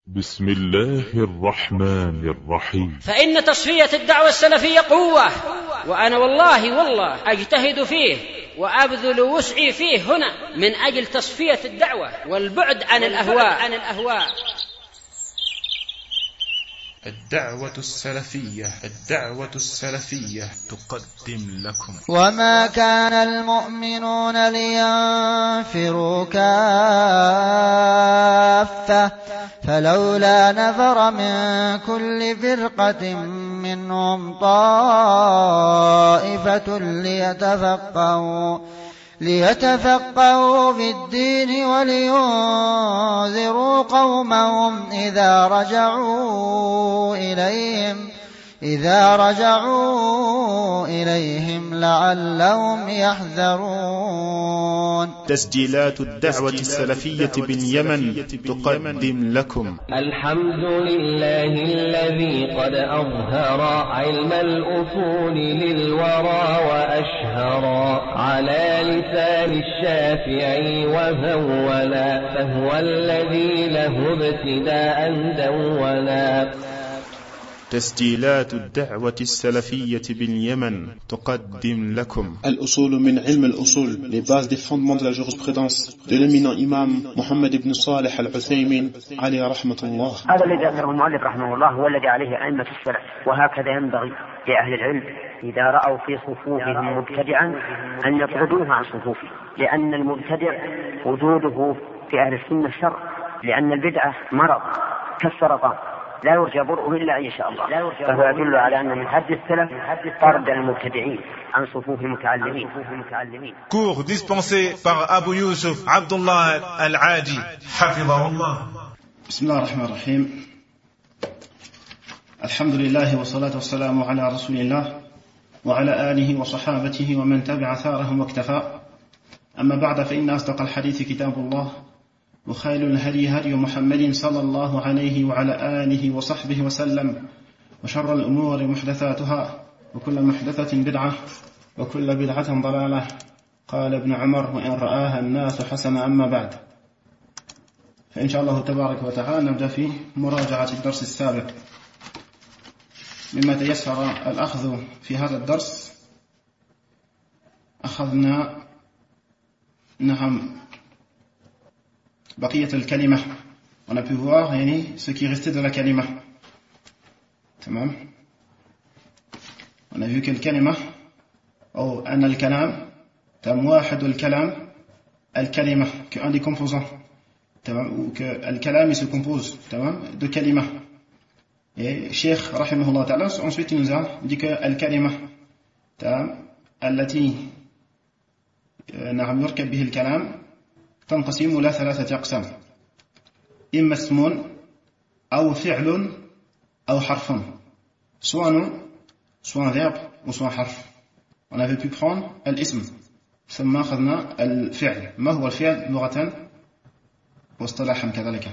بسم الله الرحمن الرحيم. فإن تصفية الدعوة السلفية قوة، وأنا والله أجتهد فيه وأبذل وسعي فيه هنا من أجل تصفية الدعوة والبعد عن الأهواء. الدعوة السلفية تقدم لكم. وما كان المؤمنون لينفروا كافة فلولا نفر من كل فرقة منهم طائفة ليتفقهوا في الدين ولينذروا قومهم إذا رجعوا إليهم لعلهم يحذرون. تسجيلات الدعوة السلفية باليمن تقدم لكم. الحمد لله الذي قد أظهر علم الأصول للورى وأشهر على لسان الشافعي وهولا، فهو الذي له ابتداء دولا. تسجيلات الدعوة السلفية باليمن تقدم لكم. الأصول من علم الأصول, les bases des fondements de la jurisprudence de l'éminent imam Mohammed ibn Salih al-Uthaymin عليه رحمة الله. هذا الذي ذكره المؤلف رحمه الله هو الذي عليه أئمة السلف، وهكذا ينبغي لأهل العلم إذا رأوا في صفوفهم مبتدعا أن يطردوه عن صفوفه، لأن المبتدع وجوده في أهل السنة شر، لأن البدعة مرض كالسرطان لا يرجى برؤه إلا إن شاء الله، فهو يدل على أن من حد السلف طرد المبتدعين عن صفوف المتعلمين. Cours dispensé par Abu Yusuf Abdullah Al-Adi حفظه الله. بسم الله الرحمن الرحيم. الحمد لله والصلاة والسلام على رسول الله وعلى آله وصحابته ومن تبع ثارهم واكتفى. أما بعد، فإن أصدق الحديث كتاب الله، وخير الهدي هدي محمد صلى الله عليه وعلى آله وصحبه وسلم، وشر الأمور محدثاتها، وكل محدثة بدعة، وكل بدعة ضلالة. قال ابن عمر: وإن رآها الناس حسنة. أما بعد، فإن شاء الله تبارك وتعالى نبدأ في مراجعة الدرس السابق. مما تيسر الأخذ في هذا الدرس أخذنا بقية الكلمة. On a pu voir ce qui restait de la kalima. تمام. On a vu que le kalima أو أن الكلام واحد الكلام الكلمة qu'un des composants. تمام. ou que الكلام se compose de kalima. Et Cheikh rahimahullah ta'ala ensuite il nous a dit que الكلمة التي يركب به الكلام تنقسم إلى 3 أقسام: إما اسم أو فعل أو حرف، soit nom, soit un verbe ou soit un حرف. On avait pu prendre الاسم، ثم أخذنا الفعل. ما هو الفعل لغة واصطلاحا كذلك؟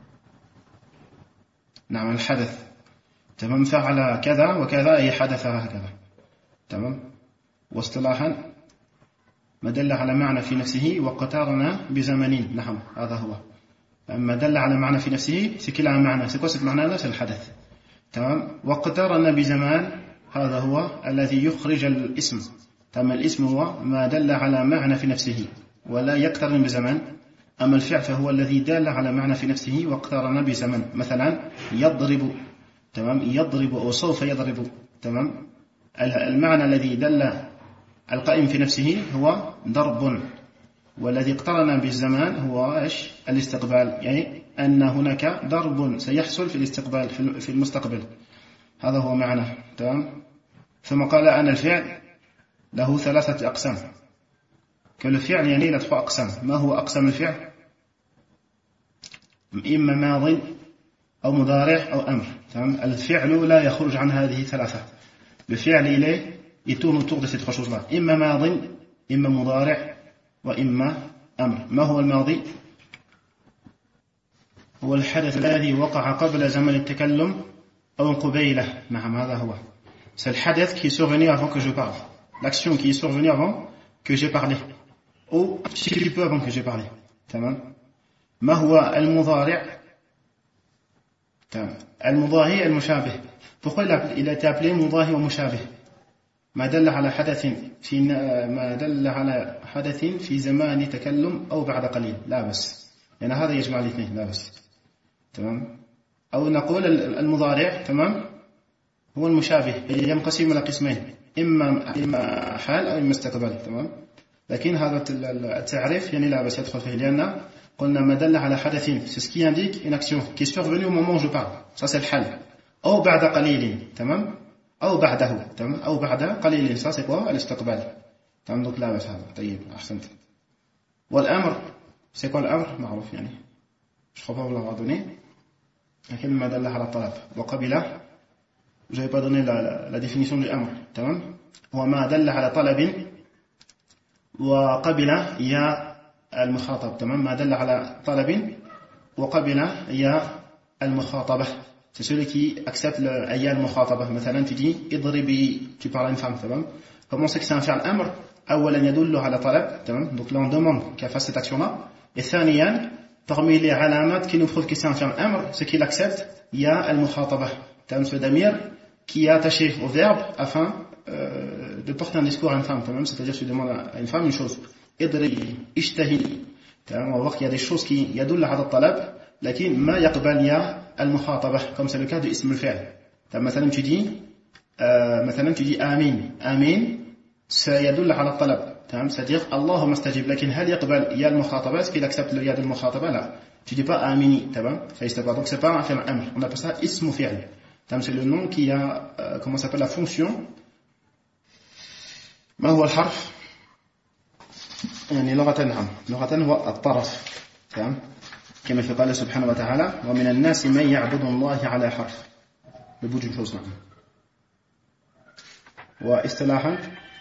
نعم، الحدث. تمام. فعل كذا وكذا أي حدث هكذا. تمام. واصطلاحا ما دل على معنى في نفسه واقترن بزمن. نعم، هذا هو. ما دل على معنى في نفسه سكلا معنى سكوسة معنى c'est الحدث. تمام. واقترن بزمان، هذا هو الذي يخرج الاسم. تمام. الاسم هو ما دل على معنى في نفسه ولا يقترن بزمان. أما الفعل فهو الذي دل على معنى في نفسه واقترن بزمان. مثلا يضرب. تمام. يضرب أو سوف يضرب. تمام. المعنى الذي دل القائم في نفسه هو ضرب، والذي اقترن بالزمان هو إيش؟ الاستقبال، يعني أن هناك ضرب سيحصل في الاستقبال في المستقبل. هذا هو معنى. تمام. ثم قال أن الفعل له 3 أقسام. كل فعل يعني له 3 أقسام. ما هو أقسام الفعل؟ إما ماض أو مضارع أو أمر. تمام. الفعل لا يخرج عن هذه 3. الفعل إليه il tourne autour de ces 3 choses-là. إما ماضي، إما مضارع، وإما أمر. ما هو الماضي؟ هو الحدث الذي وقع قبل زمن التكلم أو قبيله. نعم، هذا هو. C'est le hadith qui est survenu avant que je parle. L'action qui est survenue avant que j'ai parlé. Ou un petit peu avant que j'ai parlé. تمام. ما هو المضارع؟ المضاهي المشابه. Pourquoi il a été appelé مضاهي ومشابه؟ ما دل على حدث في زمان تكلم أو بعد قليل لا بس، يعني هذا يجمع الاثنين لا بس. تمام. أو نقول المضارع تمام هو المشابه ينقسم إلى قسمين، إما حال أو إما استقبال. تمام. لكن هذا التعريف يعني لا بس يدخل فيه، لأن قلنا ما دل على حدث c'est ce qui indique une action qui est survenue au moment où je parle, ça c'est le حال. أو بعد قليل تمام، أو بعده تمام، أو بعد قليل ça c'est quoi الاستقبال. تمام. donc لا بس هذا طيب أحسنت. والأمر c'est quoi الأمر معروف يعني je crois pas vous l'avoir donné. لكن ما دل على الطلب وقبل je n'avais pas donné la définition du أمر. تمام. وما دل على طلب وقبل يا المخاطب. تمام. ما دل على طلب وقبل يا المخاطبة. C'est celui qui accepte le ayya al-mukhataba. مثلا tu dis idribi, tu parles à une femme. تمام. Comment c'est que c'est un fi'l amr? أولا يدل على طلب. تمام. Donc là on demande qu'elle fasse cette action-là. Et ثانيا parmi les alamat qui nous prouvent que c'est un fi'l amr, c'est qu'il accepte ya al-mukhataba. تمام. Ce damir qui est attaché au verbe afin de porter un discours à une femme. Tellement, c'est-à-dire que tu demandes à une femme une chose. Idri, ishtahi. On va voir qu'il y a des choses qui yadoul ala al-talab, lakin ma yaqbal ya al-mukhatabah, comme c'est le cas de ism al-fi'l. مثلا tu dis amin. Amin, ça yadoul ala al-talab. C'est-à-dire Allahumma astajib. Lakin hal yaqbal ya al-mukhatabah, est-ce qu'il accepte le ya al-mukhatabah? Là. Tu dis pas amini. Donc c'est pas un fi'l amr. On appelle ça ism fi'l. C'est le nom qui a comment s'appelle la fonction. ما هو الحرف؟ يعني لغة نعم، لغة هو الطرف. تمام. كما في قال سبحانه وتعالى ومن الناس من يعبد الله على حرف. بوجه الحسنى. واصطلاحا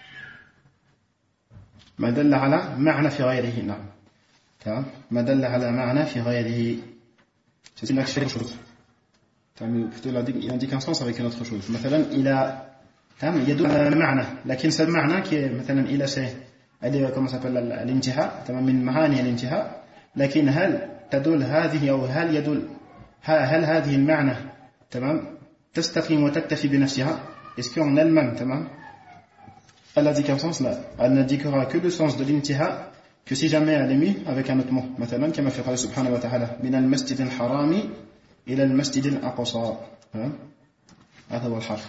ما دل على معنى في غيره. نعم. تمام. ما دل على معنى في غيره. C'est une action chose. Il indique un sens avec une autre chose. مثلا إلى تمام يدل على المعنى، لكن هذا المعنى كي مثلا إلى شيء هذه كما سأقول الانتهاء. تمام. من معاني الانتهاء. لكن هل تدل هذه أو هل يدل هل هذه المعنى تمام تستقيم وتكتفي بنفسها؟ Est-ce qu'en elle-même تمام elle a dit qu'un sens? là elle n'indiquera que le sens de l'intiha que si jamais elle est mise avec un autre mot. مثلا كما في قال سبحانه وتعالى من المسجد الحرام إلى المسجد الأقصى. هذا هو الحرف.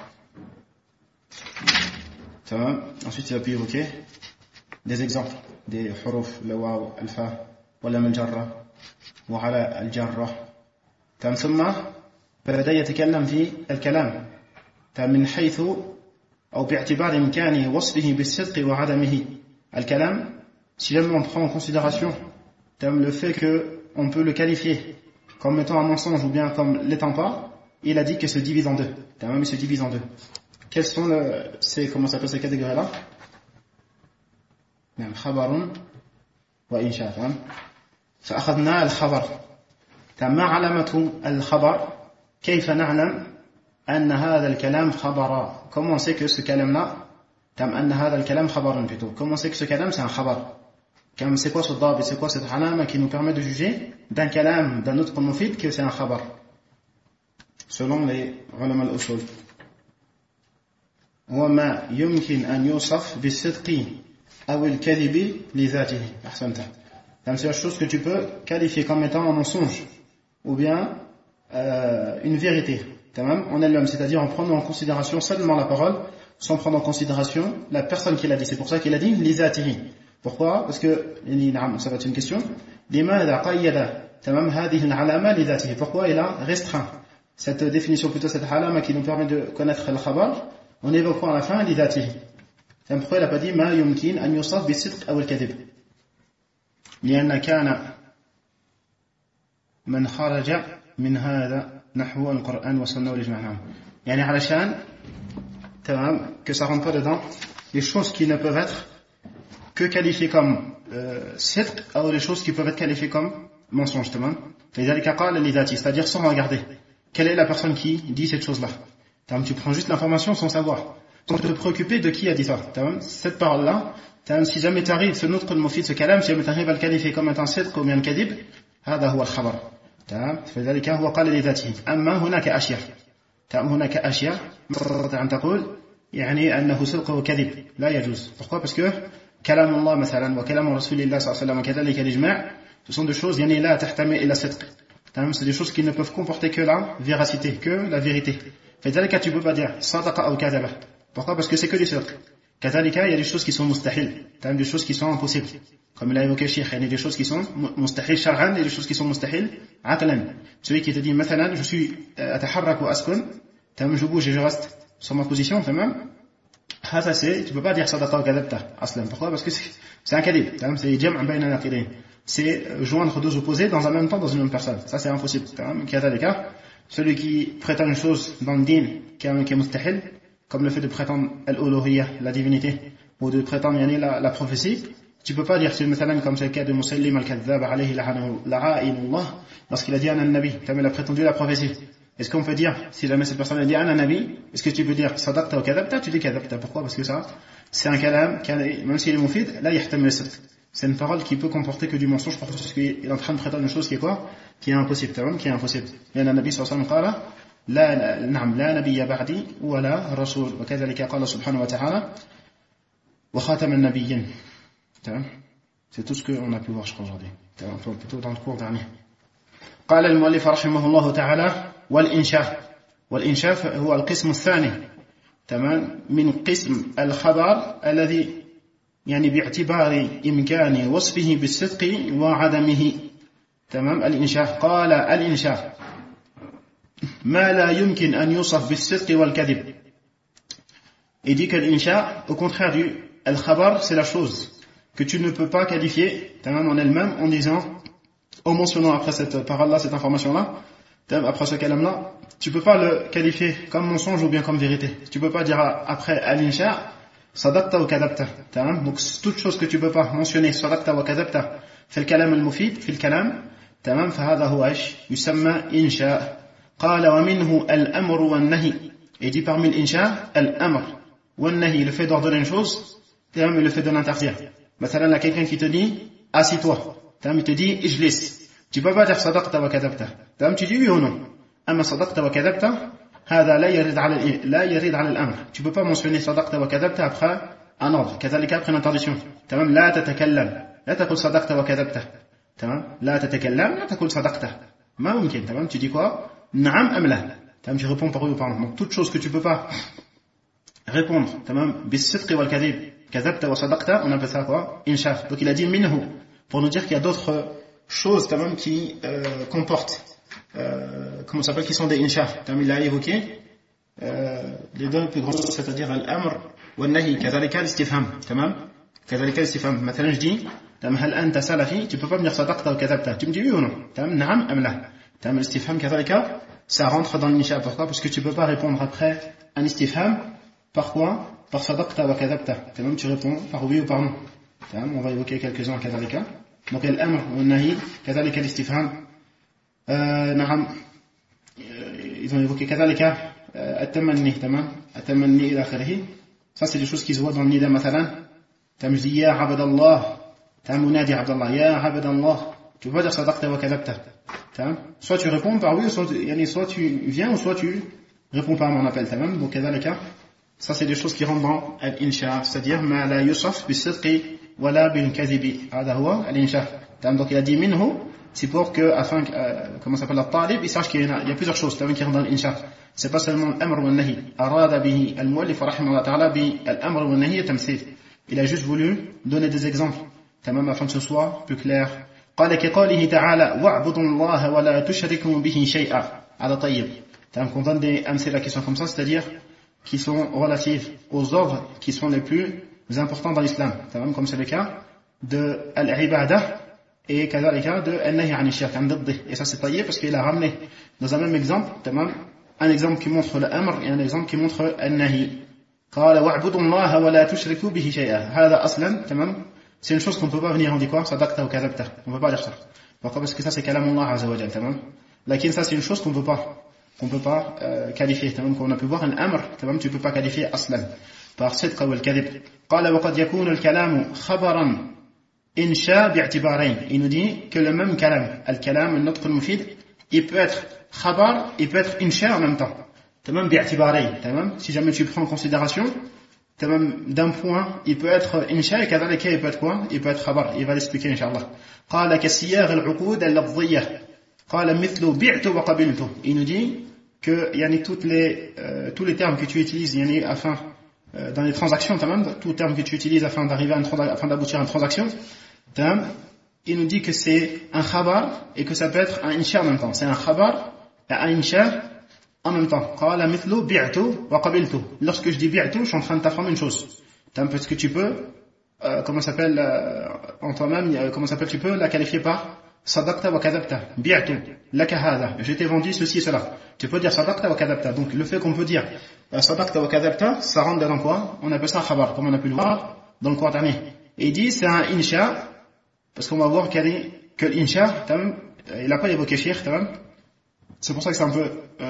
تمام. Ensuite il va évoquer des exemples des حروف الواو الفاء ولام الجرة وعلى الجرة. تمام. ثم بدأ يتكلم في الكلام من حيث أو باعتبار إمكانه وصفه بالصدق وعدمه. الكلام si jamais on prend en considération le fait que on peut le qualifier comme étant un mensonge ou bien comme l'étant pas, il a dit que se divise en deux. Il se divise en deux. Quelles sont comment s'appelle ces catégories-là? خبر وإنشاء. فأخذنا الخبر. ما علامة الخبر؟ كيف نعلم أن هذا الكلام خبر؟ Comment on sait que ce كلام-là أن هذا الكلام خبر plutôt. Comment on sait que ce كلام c'est un خبر? C'est quoi ce ضابط? C'est quoi cette alama qui nous permet de juger d'un kalam, d'un autre mufid que c'est un khabar? Selon les ulama al-usul. وما يمكن أن يوصف بالصدق أو الكذب لذاته. أحسنت. C'est la chose que tu peux qualifier comme étant un mensonge ou bien une vérité. En elle-même, c'est-à-dire en prenant en considération seulement la parole, sans prendre en considération la personne qui l'a dit. C'est pour ça qu'il a dit لذاته. Pourquoi? Parce que ça va être une question. لماذا قيد تمام هذه العلامة لذاته? Pourquoi il a restreint cette définition, plutôt cette alama qui nous permet de connaître le khabar, en évoquant à la fin لذاته. Pourquoi il n'a pas dit ما يمكن أن يوصف بالصدق أو الكذب؟ لأن كان من خرج من هذا نحو القرآن والسنة والإجماع. يعني علشان تمام que ça rentre pas dedans les choses qui ne peuvent être que qualifiées comme sidq ou les choses qui peuvent être qualifiées comme mensonge. C'est-à-dire sans regarder quelle est la personne qui dit cette chose-là. Tu prends juste l'information sans savoir, sans te préoccuper de qui a dit ça. Cette parole-là, si jamais tu arrives, ce nutq al-mufid, ce kalam, si jamais tu arrives à le qualifier comme étant sidq ou bien kadib, هذا هو الخبر. تمام فذلك هو قال لذاته أما هناك أشياء تمام هناك أشياء تستطيع أن تقول يعني أنه صدق وكذب لا يجوز. Pourquoi? Parce que كلام الله مثلا وكلام رسول الله صلى الله عليه وسلم وكذلك الإجماع ce sont des choses يعني لا تحتمل إلا الصدق. C'est des choses qui ne peuvent comporter que la véracité, que la vérité. فذلك tu peux pas dire صدق أو كذب. Pourquoi? Parce que c'est que du صدق. كذلك il y a des choses qui sont mustahil, des choses qui sont impossibles. Comme il a évoqué Cheikh, il y a des choses qui sont mustahil shar'an et des choses qui sont mustahil aqlan. Celui qui te dit مثلا je suis أتحرك وأسكن, je bouge et je reste sur ma position, هذا c'est tu peux pas dire صدق أو كذبت أصلا. Pourquoi? Parce que c'est un kadhib, c'est جمع بين ناقضين. C'est joindre deux opposés dans un même temps dans une même personne. Ça c'est impossible. كذلك celui qui prétend une chose dans le din qui est mustahil, comme le fait de prétendre al-uluhiyya, la divinité, ou de prétendre la prophétie, tu peux pas dire comme c'est le cas de Musallim al-Kadhdhab alayhi la'inullah, lorsqu'il a dit an nabi, il a prétendu la prophétie. Est-ce qu'on peut dire, si jamais cette personne a dit an nabi, est-ce que tu peux dire sadaqta ou kadhabta? Tu dis kadhabta. Pourquoi? Parce que ça c'est un kalam même s'il est mufid, là yahtamil as-sidq. C'est une parole qui peut comporter que du mensonge parce qu'il est en train de prétendre une chose qui est quoi? Qui est impossible, qui est impossible. Et le Nabi sallallahu alayhi wa sallam qala لا نبي بعدي ولا رسول وكذلك قال سبحانه وتعالى وخاتم النبيين. C'est tout ce qu'on a pu voir je crois aujourd'hui, plutôt dans le cours dernier. قال المؤلف رحمه الله تعالى والإنشاء هو القسم الثاني تمام من قسم الخبر الذي يعني باعتبار إمكان وصفه بالصدق وعدمه. تمام الإنشاء قال الإنشاء ما لا يمكن أن يوصف بالصدق والكذب. Il dit que l'insha, au contraire du al-khabar, c'est la chose que tu ne peux pas qualifier en elle-même en disant, en mentionnant après cette parole-là, cette information-là, après ce kalam-là, tu peux pas le qualifier comme mensonge ou bien comme vérité. Tu peux pas dire après al-insha, sadaqta ou kadabta. Donc toute chose que tu peux pas mentionner, sadaqta ou kadabta, في الكلام المفيد في الكلام تمام فهذا هو ايش يسمى إنشاء. قال ومنه الأمر والنهي. Et dit parmi l'insha, al-amr والنهي, le fait d'ordonner une chose, et le fait de l'interdire. مثلا là quelqu'un qui te dit assis-toi, il te dit ijlis, tu peux pas dire sadaqta wa kadabta, tu dis oui ou non. أما صدقت وكذبت هذا لا يرد على الأمر. Tu peux pas mentionner صدقت وكذبت après un ordre, كذلك après une interdiction. تمام لا تتكلم لا تقول صدقت وكذبت. تمام لا تتكلم لا تقول صدقت. ما ممكن. تمام tu dis quoi نعم أم لا. تمام tu réponds par oui ou par non. Donc toute chose que tu peux pas répondre تمام بالصدق والكذب كذبت وصدقت, on appelle ça quoi إنشاء. Donc il a dit minhu pour nous dire qu'il y a d'autres choses تمام qui comportent comment ça s'appelle, qui sont des insha. Il a évoqué les deux plus grands, c'est-à-dire al-amr wa al-nahi, كذلك الاستفهام. تمام كذلك الاستفهام. مثلا je dis هل أنت سلفي, tu peux pas me dire صدقت ou كذبت, tu me dis oui ou non. تمام نعم أم لا. تمام الاستفهام كذلك ça rentre dans l'insha. Pourquoi? Parce que tu peux pas répondre après un istifham par quoi? Par صدقت ou كذبت. تمام tu réponds par oui ou par non. تمام on va évoquer quelques-uns كذلك. Donc al-amr wa al-nahi كذلك الاستفهام. نعم ils ont évoqué كذلك التمني. تمام التمني إلى آخره. Ça c'est des choses qui se voient dans le nida. مثلا je dis يا عبد الله, منادي عبد الله يا عبد الله, tu peux pas dire صدقت وكذبت. soit tu réponds par oui, soit tu viens ou soit tu réponds pas à mon appel. تمام donc كذلك ça c'est des choses qui rentrent dans الإنشاء, c'est-à-dire ما لا يوصف بالصدق ولا بالكذب. هذا هو الإنشاء. donc il a dit منه, c'est pour que, afin que, comment s'appelle la talib, il sache qu'il y a plusieurs choses qui rentrent dans l'insha. C'est pas seulement l'amr ou al-nahi. Arada bihi al-muallif rahimahullah ta'ala bi al-amr ou al-nahi tamthil. Il a juste voulu donner des exemples, tamam, afin que ce soit plus clair. قال كقوله تعالى واعبدوا الله ولا تشركوا به شيئا. على طيب. Tamam, qu'on donne des amthila qui sont comme ça, c'est-à-dire qui sont relatifs aux ordres qui sont les plus importants dans l'islam. Tamam, comme c'est le cas de al-ibadah et كذلك de النهي عن الشرك عن ضده. Et ça c'est taillé parce qu'il a ramené dans un même exemple un exemple qui montre l'amr et un exemple qui montre النهي. قال واعبدوا الله ولا تشركوا به شيئا. هذا اصلا تمام c'est une chose qu'on peut pas venir on dit quoi صدقت ou كذبت, on peut pas dire ça. Pourquoi? Parce que ça c'est كلام الله عز وجل. تمام لكن ça c'est une chose qu'on peut pas qualifier. تمام qu'on a pu voir un amr, تمام tu peux pas qualifier اصلا par صدق ou الكذب. قال وقد يكون الكلام خبرا إنشاء باعتبارين. Il nous dit que le même kalam, al-kalam, al-nutq al-mufid, il peut être khabar, il peut être insha en même temps. Tamam bi'atibarei, tamam, si jamais tu prends en considération, tamam, d'un point, il peut être insha et kadhalika il peut être quoi? Il peut être khabar, il va l'expliquer inshallah. Qala kasiyar al-uqud al-lafziyya. Qala mithlu bi'tu wa qabiltu. Il nous dit que yani tous les termes que tu utilises yani afin dans les transactions, tamam, tout terme que tu utilises afin d'aboutir à une transaction, tamam, il nous dit que c'est un khabar et que ça peut être un insha en même temps. C'est un khabar et un insha en même temps. Qala mithlu bi'tu wa qabiltu. Lorsque je dis bi'tu, je suis en train de t'apprendre une chose. Parce que tu peux comment s'appelle en toi-même, comment s'appelle, tu peux la qualifier par sadaqta wa kadhabta. Bi'tu laka hadha. Je t'ai vendu ceci et cela. Tu peux dire sadaqta wa kadhabta. Donc le fait qu'on peut dire sadaqta wa kadhabta, ça rentre dans quoi? On appelle ça un khabar, comme on a pu le voir dans le Coran dernier. Et il dit c'est un insha, parce qu'on va voir que l'insha, il n'a pas évoqué shir, c'est pour ça que c'est un peu,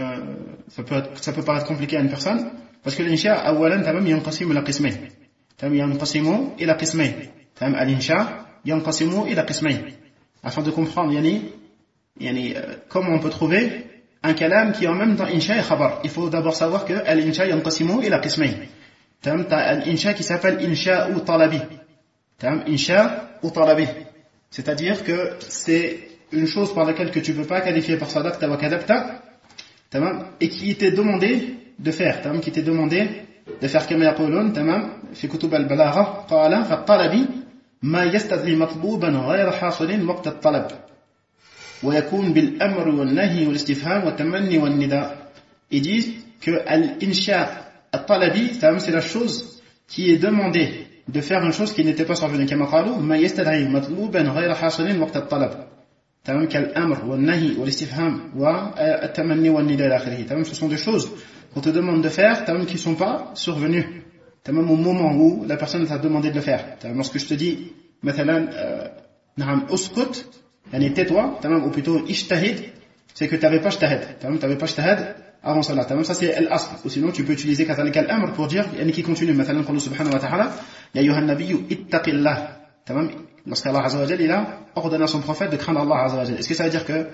ça peut paraître compliqué à une personne, parce que l'insha, awalan, yanqasimu ila qismayn. Yanqasimu ila qismayn. Al-insha, yanqasimu ila qismayn. Afin de comprendre, comment on peut trouver un kalam qui est en même temps insha et khabar. Il faut d'abord savoir que al-insha yanqasimu ila qismayn. T'as al-insha qui s'appelle insha ou talabi. Insha ou talabi. C'est-à-dire que c'est une chose par laquelle que tu ne peux pas qualifier par sadaqta wa kadhabta, et qui t'est demandé de faire, qui t'est demandé de faire كما يقولون في كتب البلاغة قال فالطلب ما يستدعي مطلوبا غير حاصل وقت الطلب ويكون بالأمر والنهي والاستفهام والتمني والنداء. Ils disent que l'insha al-talabi, c'est la chose qui est demandée de faire une chose qui n'était pas survenue. كما قالوا ما يستدعي مطلوبا غير حاصل وقت الطلب. تمام كالأمر والنهي والاستفهام والتمني والنداء إلى آخره. Ce sont des choses qu'on te demande de faire qui ne sont pas survenues au moment où la personne t'a demandé de le faire. Lorsque je te dis مثلا نعم اسكت يعني tais-toi, ou plutôt ijtahid, c'est que tu n'avais pas ijtahad avant cela. Ça c'est al-asl. Ou sinon tu peux utiliser كذلك الأمر pour dire qui continue. مثلا قال سبحانه وتعالى يا أيها النبي اتق الله. Lorsqu'Allah Azza wa Jal, il a ordonné à son prophète de craindre Allah Azza wa Jal. Est-ce que ça veut dire que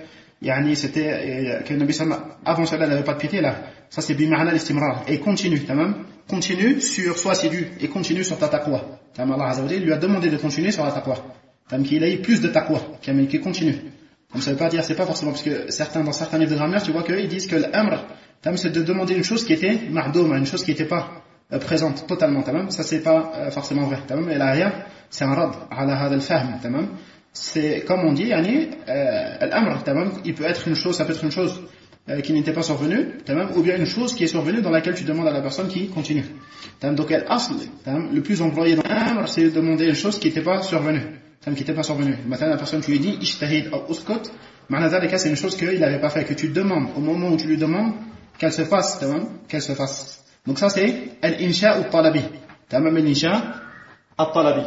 que Nabi Sallallahu avant cela n'avait pas de piété là? Ça c'est bima'na l'istimrar. Et continue, continue sur, sois assidu et continue sur ta taqwa. Allah Azza wa Jal lui a demandé de continuer sur la taqwa. Qu'il ait plus de taqwa, qu'il continue. Ça veut pas dire, c'est pas forcément, parce que dans certains livres de grammaire, tu vois qu'ils disent que l'amr, c'est de demander une chose qui était ma'douma, une chose qui n'était pas présente totalement. Ça c'est pas forcément vrai. Et l'arrière, c'est un rad ala hada al-fahm. C'est comme on dit, l'amr, il peut être une chose, ça peut être une chose qui n'était pas survenue, ou bien une chose qui est survenue dans laquelle tu demandes à la personne qui continue. Donc le plus employé dans l'amr, c'est de demander une chose qui n'était pas survenue. Qui n'était pas survenue. Maintenant la personne, tu lui dis ijtahid ou uskut, c'est une chose qu'il n'avait pas fait, que tu demandes au moment où tu lui demandes qu'elle se fasse, qu'elle se fasse. Donc ça c'est al-insha ou talabi. Al-insha al-talabi.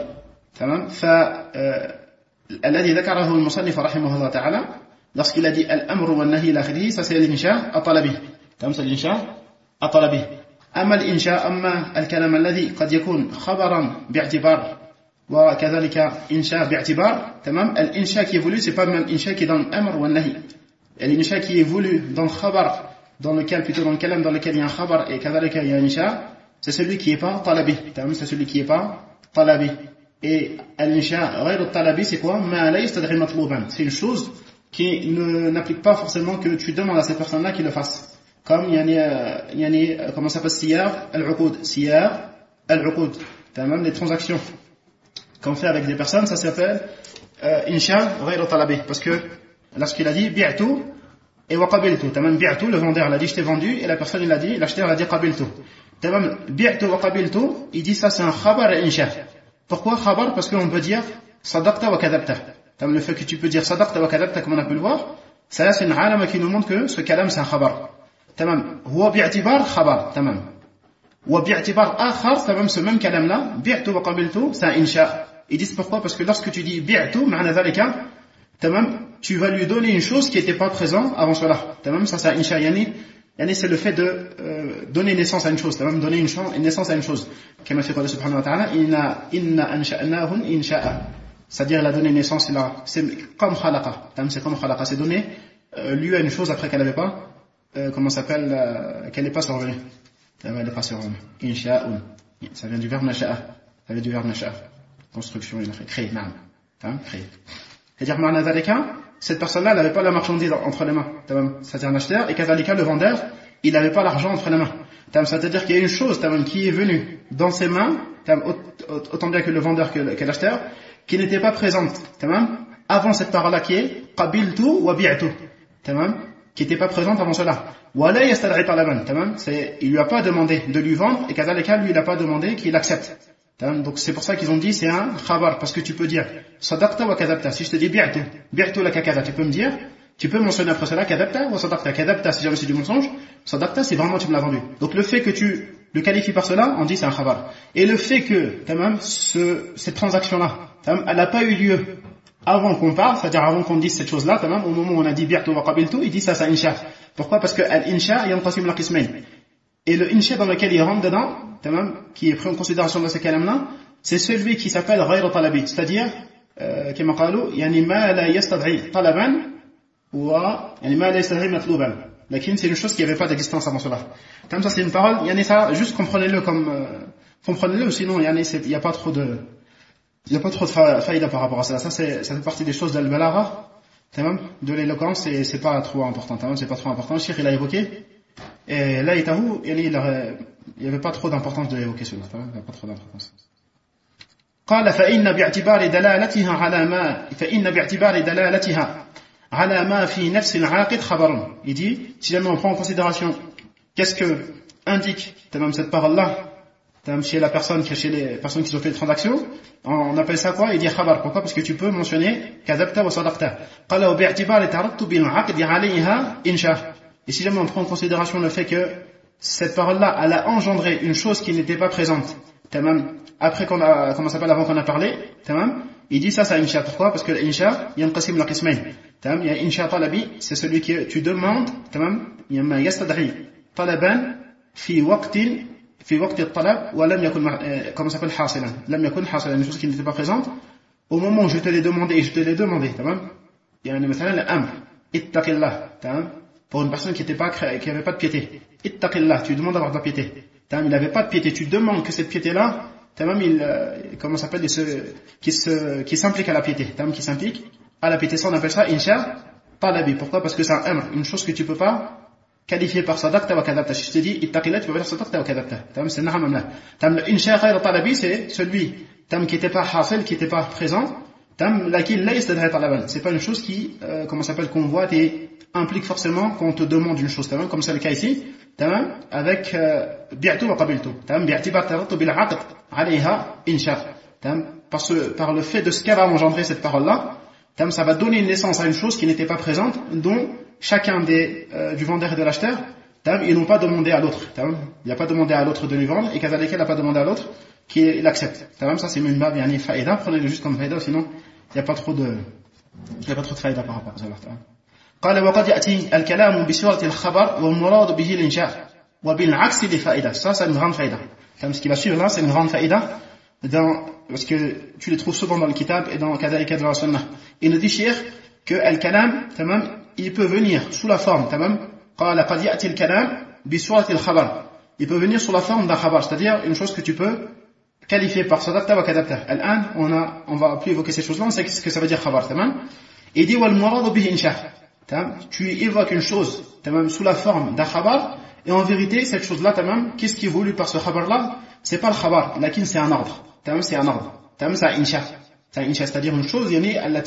الذي ذكره المصنف رحمه الله تعالى lorsqu'il a dit الأمر والنهي إلى آخره, ça c'est الإنشاء الطلبي. c'est الإنشاء الطلبي. أما الإنشاء أما الكلام الذي قد يكون خبرا باعتبار وكذلك إنشاء باعتبار. الإنشاء qui est voulu, c'est pas même الإنشاء qui est dans l'Amr ou النهي. الإنشاء qui est voulu dans le khabar, dans lequel plutôt dans le kalam dans lequel il y a un khabar et كذلك il y a un إنشاء, c'est celui qui est pas talabi. c'est celui qui est pas talabi. Et al-insha ghayr al-talabi, c'est quoi? Ma la yastad'i matlouban. C'est une chose qui n'applique pas forcément que tu demandes à cette personne-là qu'il le fasse. Comme comment ça s'appelle, siyar al-uqud. Siyar al-uqud. Les transactions qu'on fait avec des personnes, ça s'appelle insha ghayr al-talabi. Parce que lorsqu'il a dit bi'tu et wa qabiltu. Bi'tu, le vendeur l'a dit je t'ai vendu, et la personne il a dit, l'acheteur a dit qabiltu. Bi'tu wa qabiltu, il dit ça c'est un khabar al-insha. Pourquoi khabar? Parce qu'on peut dire sadaqta wa kadhabta. Le fait que tu peux dire sadaqta wa kadhabta, comme on a pu le voir, ça c'est une alama qui nous montre que ce kalam c'est un khabar. Huwa bi'atibar khabar. Wa bi'atibar akhar, ce même kalam là, bi'tu wa qabiltu, c'est un insha. Ils disent pourquoi? Parce que lorsque tu dis bi'tu, ma'na dhalika, tu vas lui donner une chose qui n'était pas présente avant cela. Ça c'est un insha. C'est le fait de donner naissance à une chose, donner une naissance à une chose. Comme fait Allah subhanahu wa ta'ala, inna ansha'nahun insha'a. C'est-à-dire, il a donné naissance là. C'est comme khalaqa. C'est comme khalaqa. C'est donner lu à une chose après qu'elle n'avait pas, comment ça s'appelle, qu'elle n'est pas survenue. Elle n'est pas survenue. Insha'un. Ça vient du verbe nasha'a. Ça vient du verbe nasha'a. Construction, il a fait créer, naam. Créer. C'est-à-dire, ma'na dhalika, cette personne-là, elle n'avait pas la marchandise entre les mains. C'est-à-dire un acheteur, et kadhalika, le vendeur, il n'avait pas l'argent entre les mains. C'est-à-dire qu'il y a une chose qui est venue dans ses mains, autant bien que le vendeur que l'acheteur, qui n'était pas présente avant cette parole-là qui est qabiltu wa bi'tu, qui n'était pas présente avant cela. Wala yastad'i talaban, il lui a pas demandé de lui vendre, et kadhalika, lui il n'a pas demandé qu'il accepte. Donc c'est pour ça qu'ils ont dit c'est un khabar, parce que tu peux dire sadaqta wa kadhabta. Si je te dis bi'tu laka kadha, tu peux me dire, tu peux mentionner après cela kadhabta wa sadaqta. Kadhabta si jamais c'est du mensonge, sadaqta c'est vraiment tu me l'as vendu. Donc le fait que tu le qualifies par cela, on dit c'est un khabar. Et le fait que cette transaction-là, elle n'a pas eu lieu avant qu'on parle, c'est-à-dire avant qu'on dise cette chose-là, au moment où on a dit bi'tu wa qabiltu, il dit ça c'est insha. Pourquoi? Parce que al-insha yanqasim la qismayn. Et le insha dans lequel il rentre dedans, qui est pris en considération dans ce kalam-là, c'est celui qui s'appelle ghayr talabi, c'est-à-dire كما قالوا يعني ما لا يستدعي طلبا يعني ما لا يستدعي مطلوبا. Lakin c'est une chose qui n'avait pas d'existence avant cela. Comme ça c'est une parole, yani ça juste comprenez-le comprenez-le, sinon il y a pas trop de faïda par rapport à ça. Ça fait partie des choses d'al-balagha, de l'éloquence, et c'est pas trop important, c'est pas trop important. Le cheikh il a évoqué, et là il n'y avait pas trop d'importance de l'évoquer cela, il n'y a pas trop d'importance. قال فإن باعتبار دلالتها على ما في نفس العاقد خبر. Il dit, si jamais on prend en considération qu'est-ce que indique cette parole-là chez la personne, chez les personnes qui ont fait les transactions, on appelle ça quoi? Il dit khabar. Pourquoi? Parce que tu peux mentionner kadhabta wa sadaqta. قال وباعتبار ترتب العقد عليها إنشاء. Et si jamais on prend en considération le fait que cette parole-là, elle a engendré une chose qui n'était pas présente, après avant qu'on a parlé, il dit ça c'est insha. Pourquoi? Parce que l'insha yanqasim la qismayn. Il y a insha talabi, c'est celui que tu demandes, yamma yastad'i talaban fi waqtin al-talab wa lam yakun hasilan. Lam yakun hasilan, une chose qui n'était pas présente au moment où je te l'ai demandé, et je te l'ai demandé, il y a مثلا l'amr ittaqillah, pour une personne qui avait pas de piété. Ittaqillah, tu demandes d'avoir de la piété. Il n'avait pas de piété, tu demandes que cette piété-là, qui s'implique à la piété, qui s'implique à la piété. Ça, on appelle ça insha talabi. Pourquoi? Parce que c'est un amr, une chose que tu peux pas qualifier par sadaqta wa kadhabta. Si je te dis ittaqillah, tu peux dire sadaqta wa kadhabta. C'est na'am amla. Le insha ghayr talabi, c'est celui qui n'était pas hasil, qui n'était pas présent. Lakin la yastad'i talaban. C'est pas une chose qui, qu'on voit et implique forcément qu'on te demande une chose, comme c'est le cas ici, avec bi'tu wa qabiltu, bi'tibar tarattu bil 'aqd 'alayha insha. Par le fait de ce qu'elle va engendrer cette parole-là, ça va donner une naissance à une chose qui n'était pas présente, dont chacun du vendeur et de l'acheteur, ils n'ont pas demandé à l'autre. Il n'a pas demandé à l'autre de lui vendre, et qu'elle n'a pas demandé à l'autre qu'il accepte. Ça c'est une bab yani faïda, prenez-le juste comme faïda, sinon il n'y a pas trop de faïda par rapport à ça. قال وقد يأتي الكلام بصورة الخبر والمراد به الإنشاء وبالعكس لفائدة. Ça c'est une grande faïda. Ce qui va suivre là, c'est une grande faïda, parce que tu les trouves souvent dans le kitab et dans kadhalika dans la sunnah. Il nous dit cheikh que al-kalam, il peut venir sous la forme, قال قد يأتي الكلام بصورة الخبر. Il peut venir sous la forme d'un khabar, c'est-à-dire une chose que tu peux qualifier par sadaqta wa kadhabta. Al-an, on va plus évoquer ces choses-là, on sait ce que ça veut dire khabar. Il dit wal murad bihi insha. Tu évoques une chose sous la forme d'un khabar, et en vérité cette chose-là, qu'est-ce qui est voulu par ce khabar-là? C'est pas le khabar, lakin c'est un ordre. C'est un ordre. C'est un insha. C'est un insha, c'est-à-dire une chose,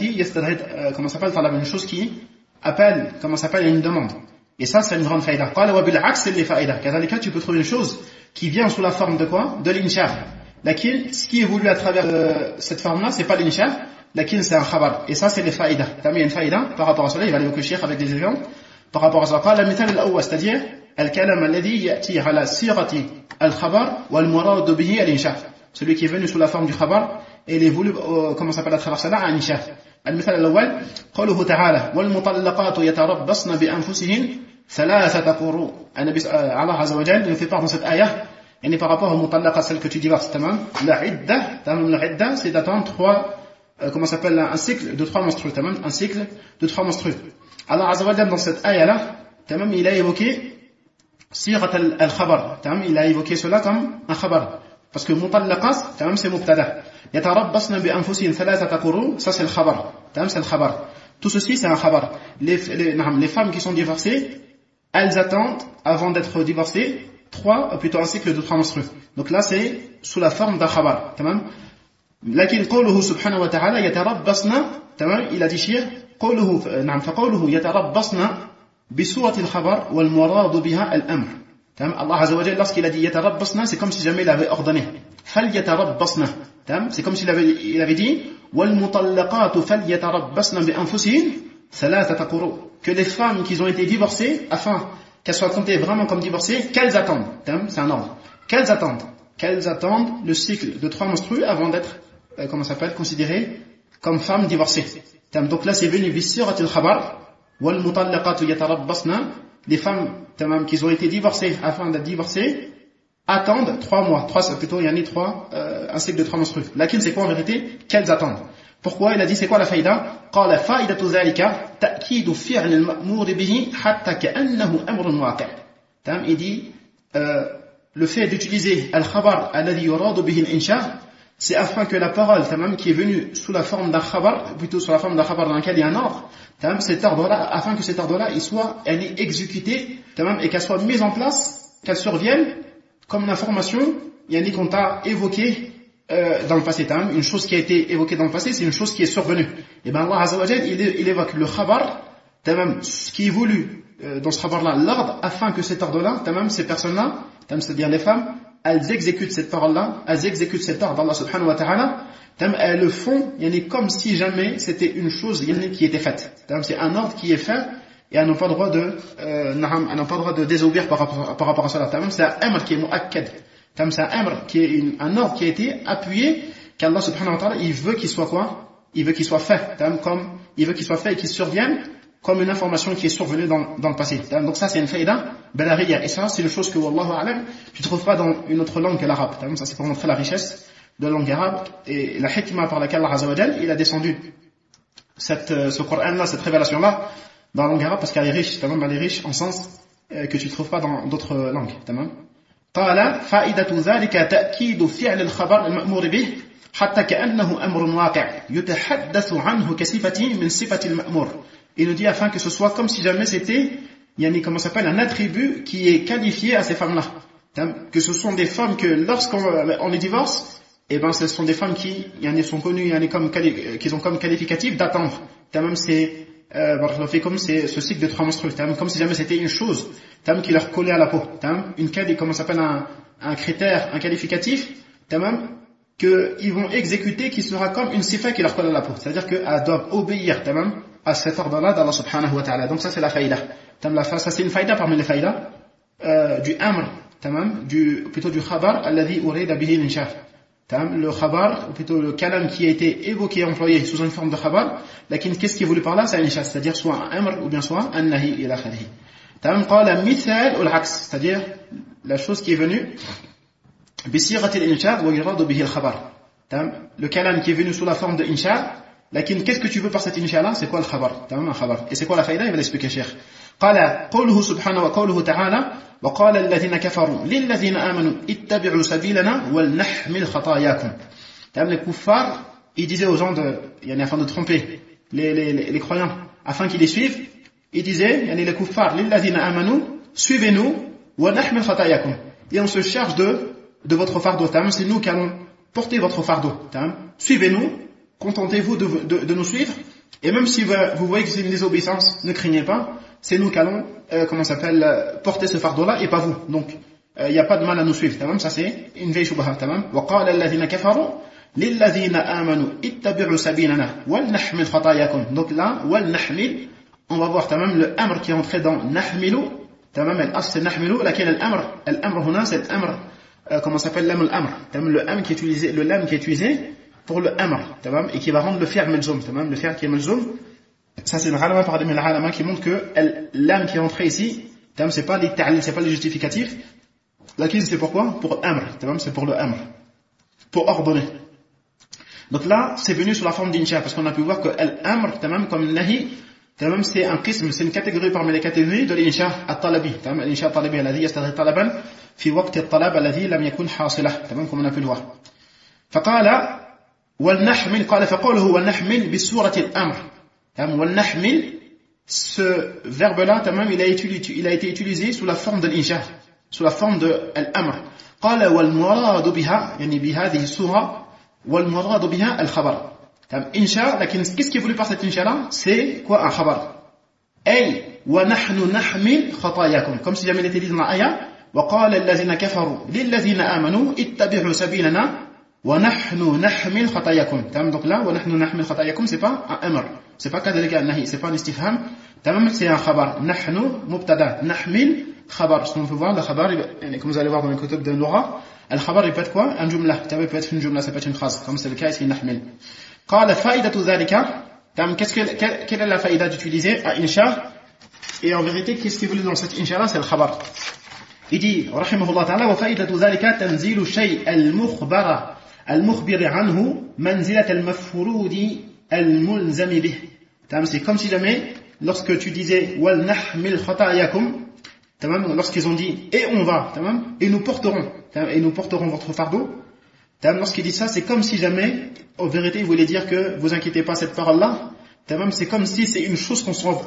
une chose qui appelle, une demande. Et ça c'est une grande faïda. قال وبالعكس c'est les faïda. كذلك tu peux trouver une chose qui vient sous la forme de quoi? De l'insha. Lakin ce qui est voulu à travers cette forme-là, c'est pas l'insha. Lakin c'est un khabar. Et ça c'est les faïda. Il y a une faïda par rapport à cela, il va l'évoquer le cheikh avec des exemples par rapport à ça. قال المثال الأول, c'est-à-dire الكلام الذي يأتي على صيغة الخبر والمراد به الإنشاء. Celui qui est venu sous la forme du khabar et il est voulu à travers cela un insha. المثال الأول قوله تعالى والمطلقات يتربصن بأنفسهن ثلاثة قروء. Allah Azza wa Jalla nous fait part dans cette ayah, et par rapport au mutallaqat, celle que tu divorces, la idda, c'est d'attendre comment s'appelle, un cycle de 3 menstrues, un cycle de 3 menstrues. Allah Azza wa Jalla, dans cette ayah-là, il a évoqué sirat al-khabar, il a évoqué cela comme un khabar. Parce que mutallaqat, c'est mubtada. Yatarabbasna bi anfusihim thalathata quru, ça c'est le khabar. C'est le khabar. Tout ceci c'est un khabar. Les femmes qui sont divorcées, elles attendent avant d'être divorcées plutôt un cycle de 3 menstrues. Donc là c'est sous la forme d'un khabar. Lakin qawluhu subhanahu wa ta'ala yatarabbasna, il a dit shir qawluhu faqawluhu yatarabbasna bi surati al-khabar wal muradu biha al-amr. Allah Azza wa Jalla, lorsqu'il a dit yatarabbasna, c'est comme si jamais il avait ordonné. Fal yatarabbasna, c'est comme s'il avait dit wal mutallaqatu fal yatarabbasna bi anfusihin thalathata quru, que les femmes qui ont été divorcées, afin qu'elles soient comptées vraiment comme divorcées, qu'elles attendent, c'est un ordre, qu'elles attendent le cycle de 3 menstrues avant d'être considérées comme femmes divorcées. Donc là c'est venu bi siratil khabar wal mutallaqatu yatarabbasna, les femmes qui ont été divorcées afin d'être divorcées attendent 3 mois, un cycle de 3 menstrues. Lakin c'est quoi en vérité? Qu'elles attendent. Pourquoi? Il a dit c'est quoi la faïda? Qala faïdatu dhalika ta'kidu fi'l al-ma'mur bihi hatta ka'annahu amrun waqi'. Il dit le fait d'utiliser al-khabar alladhi yuradu bihi al-insha', c'est afin que la parole qui est venue sous la forme d'un khabar, plutôt sous la forme d'un khabar dans lequel il y a un ordre, cet ordre-là, afin que cet ordre-là elle est exécuté et qu'elle soit mise en place, qu'elle survienne comme une information qu'on t'a évoquée dans le passé. Une chose qui a été évoquée dans le passé, c'est une chose qui est survenue. Et bien Allah Azza wa Jalla, il évoque le khabar, qui évolue dans ce khabar-là, l'ordre, afin que cet ordre-là, ces personnes-là, c'est-à-dire les femmes, elles exécutent cette parole-là, elles exécutent cet ordre d'Allah subhanahu wa ta'ala, elles le font comme si jamais c'était une chose qui était faite. C'est un ordre qui est fait et elles n'ont pas le droit de désobéir par rapport à cela. C'est un amr qui est mu'akkad. C'est un amr qui est un ordre qui a été appuyé, qu'Allah subhanahu wa ta'ala, il veut qu'il soit quoi? Il veut qu'il soit fait. Il veut qu'il soit fait et qu'il survienne comme une information qui est survenue dans le passé. Donc ça c'est une faïda balariya, et ça c'est une chose que wallahu a'lam tu ne trouves pas dans une autre langue que l'arabe. Ça c'est pour montrer la richesse de la langue arabe et la hikmah par laquelle Allah Azza wa Jalla il a descendu ce Coran-là, cette révélation-là dans la langue arabe, parce qu'elle est riche, elle est riche en sens que tu ne trouves pas dans d'autres langues. قال فائدة ذلك تأكيد فعل الخبر المأمور به حتى كأنه أمر واقع يتحدث عنه كصفة من صفة المأمور. Il nous dit afin que ce soit comme si jamais c'était un attribut qui est qualifié à ces femmes-là. Que ce sont des femmes que lorsqu'on les divorce, ce sont des femmes qui sont connues qui ont comme qualificatif d'attendre. C'est ce cycle de 3 menstrues, comme si jamais c'était une chose qui leur collait à la peau. Un critère, un qualificatif qu'ils vont exécuter qui sera comme une sifa qui leur colle à la peau. C'est-à-dire qu'elles doivent obéir à cet ordre-là d'Allah subhanahu wa ta'ala. Donc ça c'est la faïda. Ça c'est une faïda parmi les faïdas du amr, plutôt du khabar alladhi urida bihi l'insha. Le khabar, ou plutôt le kalam qui a été évoqué, employé sous une forme de khabar, lakin qu'est-ce qui est voulu par là? C'est l'insha, c'est-à-dire soit un amr ou bien soit un nahi ila akhirih. Qala mithal ou al-aks, c'est-à-dire la chose qui est venue bi sirati al-insha wa yuradu bihi al-khabar. Le kalam qui est venu sous la forme de insha. Lakin qu'est-ce que tu veux par cet insha-là? C'est quoi le khabar? Un khabar. Et c'est quoi la faïda? Il va l'expliquer, cheikh. قال قوله سبحانه وقوله تعالى وقال الذين كفروا للذين آمنوا اتبعوا سبيلنا ولنحمل خطاياكم. Les kuffars, ils disaient aux gens afin de tromper les croyants, afin qu'ils les suivent, ils disaient les kuffars للذين آمنوا suivez-nous ولنحمل خطاياكم, et on se charge de votre fardeau. C'est nous qui allons porter votre fardeau. Suivez-nous, contentez-vous de nous suivre, et même si vous voyez que c'est une désobéissance, ne craignez pas, c'est nous qui allons porter ce fardeau-là et pas vous. Donc il n'y a pas de mal à nous suivre. Ça c'est une vieille shubha. وقال الذين كفروا للذين آمنوا اتبعوا سبيلنا ولنحمل خطاياكم. Donc là ولنحمل, on va voir le amr qui est entré dans nahmilu. الأصل c'est nahmilu, laquelle الأمر هنا c'est l'amr, l'am al-amr. Le lam qui est utilisé pour le amr, et qui va rendre le fi'l malzoum. Le fi'l qui est malzoum, ça c'est une halama par les halama qui montre que l'âme qui est entrée ici, c'est pas les ta'lil, c'est pas les justificatifs. La crise c'est pourquoi? Pour amr, c'est pour le amr, pour ordonner. Donc là, c'est venu sous la forme d'insha, parce qu'on a pu voir que al-amr, comme nahi, c'est un qism, c'est une catégorie parmi les catégories de l'insha at-talabi. L'insha at-talabi, alladhi yastaghi talaban fi waqti at-talab alladhi lam yakun hasilah, comme on a pu le voir. فقال والنحمل قال فقوله والنحمل بصورة الأمر. والنحمل, ce verbe-là, il a été utilisé sous la forme de l'insha, sous la forme de al-amr. قال والمراد بها يعني بهذه الصورة والمراد بها الخبر. إنشاء, لكن qu'est-ce qui est voulu par cette insha là? C'est quoi un khabar? أي ونحن نحمل خطاياكم, comme si jamais il était dit dans la ayah وقال الذين كفروا للذين آمنوا اتبعوا سبيلنا ونحن نحمل خطاياكم. Donc là ونحن نحمل خطاياكم, c'est pas un amr, c'est pas كذلك النهي, c'est pas un istifham, c'est un khabar. نحن مبتدا, نحمل khabar. Ce qu'on peut voir, le khabar, comme vous allez voir dans les kutub de Noura, le khabar il peut être quoi? Un jumla, ça peut être une jumla, ça peut être une phrase, comme c'est le cas ici, نحمل. قال فائدة ذلك, quelle est la faïda d'utiliser à insha? Et en vérité, qu'est-ce qui est voulu dans cette insha là? C'est le khabar. Il dit رحمه الله تعالى وفائدة ذلك تنزيل الشيء المخبر عنه منزلة المفروض الملزم به. C'est comme si jamais, lorsque tu disais وَلْنَحْمِلْ خَطَايَاكُمْ, lorsqu'ils ont dit et on va, et nous porterons votre fardeau, lorsqu'ils disent ça, c'est comme si jamais, en vérité, ils voulaient dire que vous inquiétez pas, cette parole-là, c'est comme si c'est une chose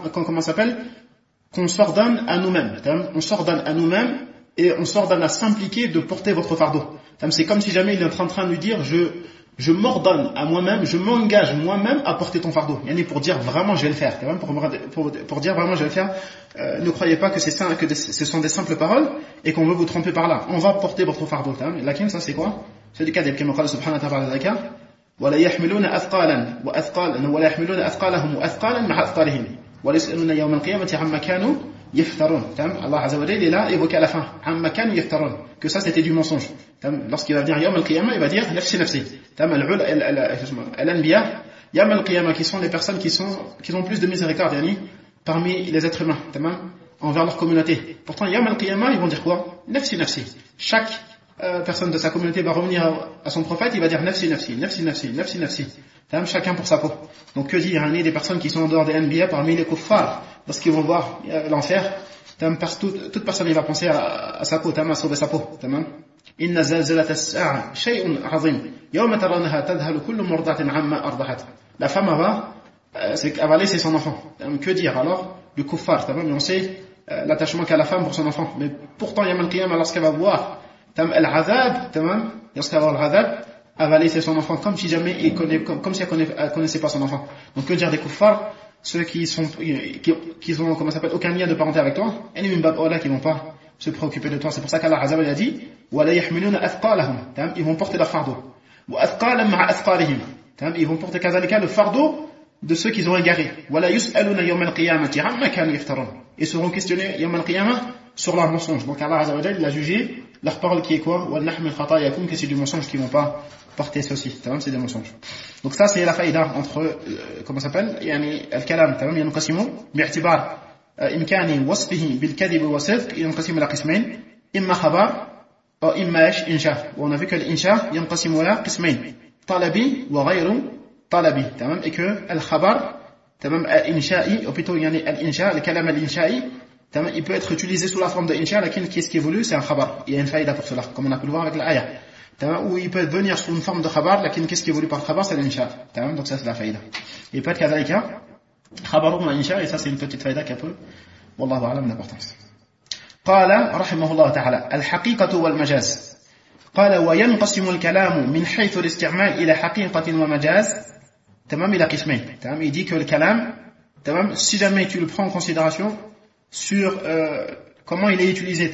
qu'on s'ordonne à nous-mêmes. On s'ordonne à nous-mêmes et on s'ordonne à s'impliquer de porter votre fardeau. C'est comme si jamais il est en train de lui dire je m'ordonne à moi-même, je m'engage moi-même à porter ton fardeau. Pour dire vraiment je vais le faire. Pour dire vraiment je vais le faire. Ne croyez pas que ce sont des simples paroles et qu'on veut vous tromper par là. On va porter votre fardeau. Lakin, ça c'est quoi? C'est du kadhib, comme Allah subhanahu wa ta'ala ولا يحملون أثقالا وأثقالا ولا يحملون أثقالهم وأثقالا مع أثقالهم ولا يسألون يوم القيامة عما كانوا يفترون. Allah Azza wa Jalla, il est là évoqué à la fin عما كانوا يفترون, que ça c'était du mensonge. Lorsqu'il va venir يوم القيامة, il va dire nafsi nafsi. Al-anbiya يوم القيامة, qui sont les personnes qui ont plus de miséricorde parmi les êtres humains envers leur communauté. Pourtant يوم القيامة, ils vont dire quoi? Nafsi nafsi. Chaque personne de sa communauté va revenir à son prophète, il va dire nafsi nafsi, nafsi nafsi, nafsi nafsi. Chacun pour sa peau. Donc que dire, des personnes qui sont en dehors des anbiya parmi les kuffars, lorsqu'ils vont voir l'enfer, toute personne il va penser à sa peau, à sauver sa peau. Inna zalzalata as-sa'a shay'un 'azim yawma tarawnaha tadhhalu kullu murdatin 'amma arda'at. La femme elle va laisser son enfant. Que dire alors? Le kuffar, mais on sait l'attachement qu'a la femme pour son enfant. Mais pourtant yawm al-qiyamah, lorsqu'elle va voir al-'adhab, lorsqu'elle va voir al-'adhab, elle va laisser son enfant comme si jamais comme si elle connaissait pas son enfant. Donc que dire des kuffars, ceux qui ont aucun lien de parenté avec toi, et les qui vont pas se préoccuper de toi. C'est pour ça qu'Allah Azza wa Jalla a dit وَلَا يَحْمِلُونَ أَثْقَالَهُم, ils vont porter leur fardeau. وَأَثْقَالًا مَعَ أَثْقَالِهِم, ils vont porter كذلك le fardeau de ceux qui ont égaré. وَلَا يُسْأَلُونَ يَوْمَ الْقِيَامَةِ عَمَّا كَانُوا يَفْتَرُونَ, ils seront questionnés يوم القيامة sur leur mensonge. Donc Allah Azza wa Jalla, il a jugé leur parole qui est quoi? وَلْنَحْمِلْ خَطَايَاكُمْ, que c'est du mensonge qui vont pas porter ceci. C'est des mensonges. Donc ça c'est la faïda entre الكلام ينقسم باعتبار إمكان وصفه بالكذب والصدق, ينقسم إلى قسمين, إما خبر أو إما إنشاء. On a vu que l'insha ينقسم إلى قسمين, طلبي وغير طلبي. Et que الخبر الإنشائي, ou plutôt الإنشاء, le kalam al-inshai, il peut être utilisé sous la forme de insha, laquelle qu'est-ce qui est voulu? C'est un khabar. Il y a une faïda pour cela, comme on a pu le voir avec l'ayah. Ou il peut venir sous une forme de khabar, laquelle qu'est-ce qui est voulu par khabar? C'est l'insha. Donc ça c'est la faïda. Il peut être kadhalika khabar ou insha, et ça c'est une petite faïda qui a peu, wallahu a'lam, d'importance. قال رحمه الله تعالى الحقيقة والمجاز. قال وينقسم الكلام من حيث الاستعمال إلى حقيقة ومجاز إلى قسمين. Il dit que le kalam, si jamais tu le prends en considération sur comment il est utilisé,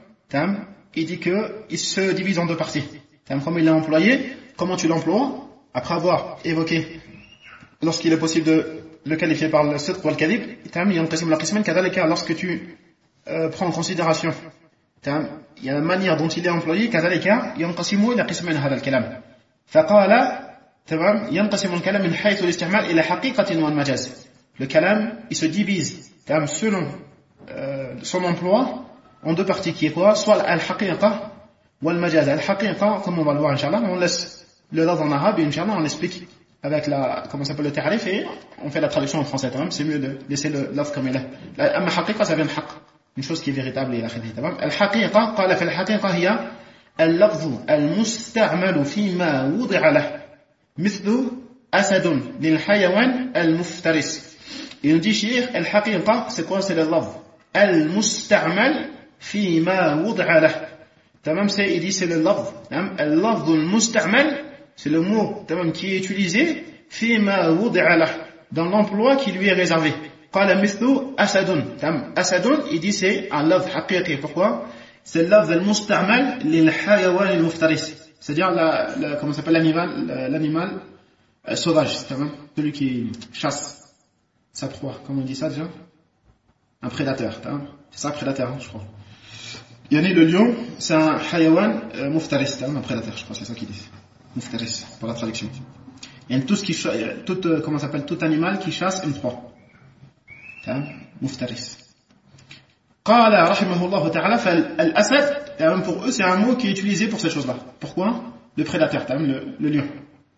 il dit que il se divise en deux parties. Comment il l'a employé, comment tu l'emploies, après avoir évoqué lorsqu'il est possible de le qualifier par le sidq ou le kadhib, ينقسم القسمين كذلك lorsque tu prends en considération il y a la manière dont il est employé, كذلك ينقسم إلى قسمين هذا الكلام. فقال ينقسم الكلام من حيث الاستعمال إلى حقيقة والمجاز. Le kalam, il se divise selon son emploi en deux parties, qui est quoi? Soit al-haqiqa ou al-majaz. Al-haqiqa, comme on va le voir inchallah, on laisse le lafz en arabe, et Inch'Allah, on l'explique avec comment s'appelle le ta'rif, et on fait la traduction en français, c'est mieux de laisser le lafz comme il est. Amma haqiqa, ça vient de haqq, une chose qui est véritable et l'akhiri, al-haqiqa, qala fi al-haqiqa hiya al-lafzu al-musta'malu fima wudi'a lahu, mithlu asadun lil-hayawan al-muftaris. Il nous dit, Cheikh, al-haqiqa, c'est quoi? C'est le lafz al-musta'mal fima wudi'a lahu. Il dit, c'est le lafz. Al-lafz al-musta'mal, c'est le mot qui est utilisé fima wudi'a lahu, dans l'emploi qui lui est réservé. Qala mithlu asadun. Asadun, il dit, c'est un lafz haqiqi. Pourquoi? C'est le lafz al-musta'mal lil-hayawan al-muftaris. C'est-à-dire, comment s'appelle l'animal sauvage, celui qui chasse sa proie. Comment on dit ça déjà? Un prédateur. C'est ça, un prédateur, je crois. Yani le lion, c'est un hayawan muftaris, un prédateur, je crois, c'est ça qu'il dit. Muftaris, pour la traduction. Et tout animal qui chasse une proie. Muftaris. Qala rahimahullah ta'ala, al-asad, pour eux, c'est un mot qui est utilisé pour ces choses-là. Pourquoi? Le prédateur, le lion.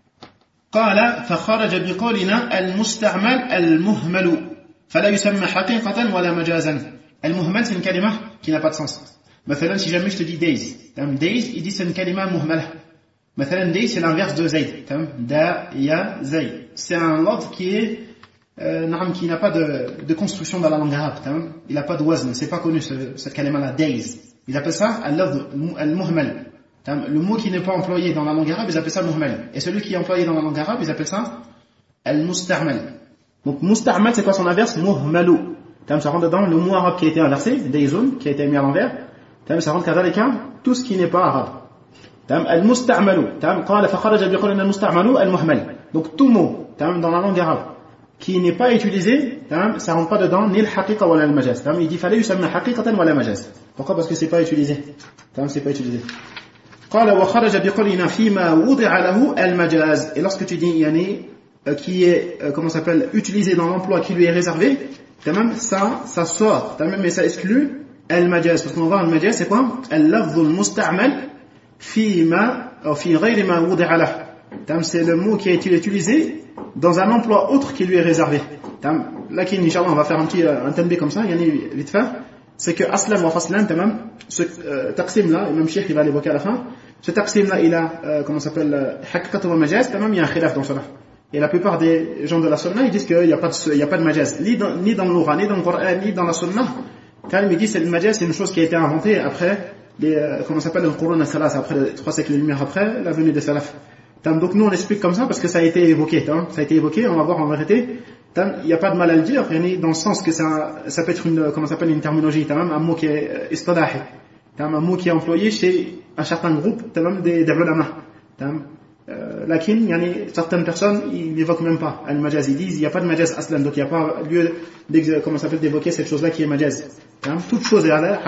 Qala fa kharaja bi qawlina al-musta'mal al-muhmalu fala yusamma haqiqatan wala majazan. Al-muhmal, c'est une kalima qui n'a pas de sens. مثلا, si jamais je te dis days, days, il dit c'est une kalima muhmala. مثلا, days, c'est l'inverse de zayd. Da, ya, zayd. C'est un lafz qui n'a pas de construction dans la langue arabe. Il n'a pas de wazn, c'est pas connu cette kalima-là, days. Ils appellent ça al-muhmal. Le mot qui n'est pas employé dans la langue arabe, ils appellent ça muhmal. Et celui qui est employé dans la langue arabe, ils appellent ça al-musta'mal. Donc, musta'mal, c'est quoi son inverse? Muhmalu. Ça rentre dedans le mot arabe qui a été inversé, dayzun, qui a été mis à l'envers. Ça rentre kadhalika tout ce qui n'est pas arabe. Al-musta'malu. Qala fa kharaja bi qawlina al-musta'malu al-muhmal. Donc tout mot dans la langue arabe qui n'est pas utilisé, ça rentre pas dedans ni al-haqiqa wala al-majaz. Il dit fallait yusamma haqiqatan wala majaz. Pourquoi? Parce que c'est pas utilisé. C'est pas utilisé. Qala wa kharaja bi qawlina fima wudi'a lahu al-majaz. Et lorsque tu dis yani qui est utilisé dans l'emploi qui lui est réservé, ça sort, mais ça exclut al-majaz, parce qu'on va voir al-majaz, c'est quoi? Al-lafz al-musta'mal fi ghayri ma wudi'a lahu. C'est le mot qui a été utilisé dans un emploi autre qui lui est réservé. Là, Inch'Allah, on va faire un tanbih comme ça, vite fait. C'est que aslam wa faslan, ce taqsim là, même Cheikh il va l'évoquer à la fin, ce taqsim là, il a, haqiqat wa majaz, il y a un khilaf dans cela. Et la plupart des gens de la sunna, ils disent qu'il n'y a pas de majaz, ni dans le Coran, ni dans le Coran, ni dans la sunna. Quand il dit que le majaz, c'est une chose qui a été inventée après le Qur'an al-Salas, après les 3 siècles de lumière après la venue des salaf. Donc nous on explique comme ça parce que ça a été évoqué. Ça a été évoqué, on va voir en vérité. Il n'y a pas de mal à le dire, dans le sens que ça peut être une terminologie, un mot qui est istadahi, un mot qui est employé chez un certain groupe des ulama. Lakin, certaines personnes, ils n'évoquent même pas al-majaz, ils disent il n'y a pas de majaz aslan, donc il n'y a pas lieu d'évoquer cette chose-là qui est majaz. Toute chose,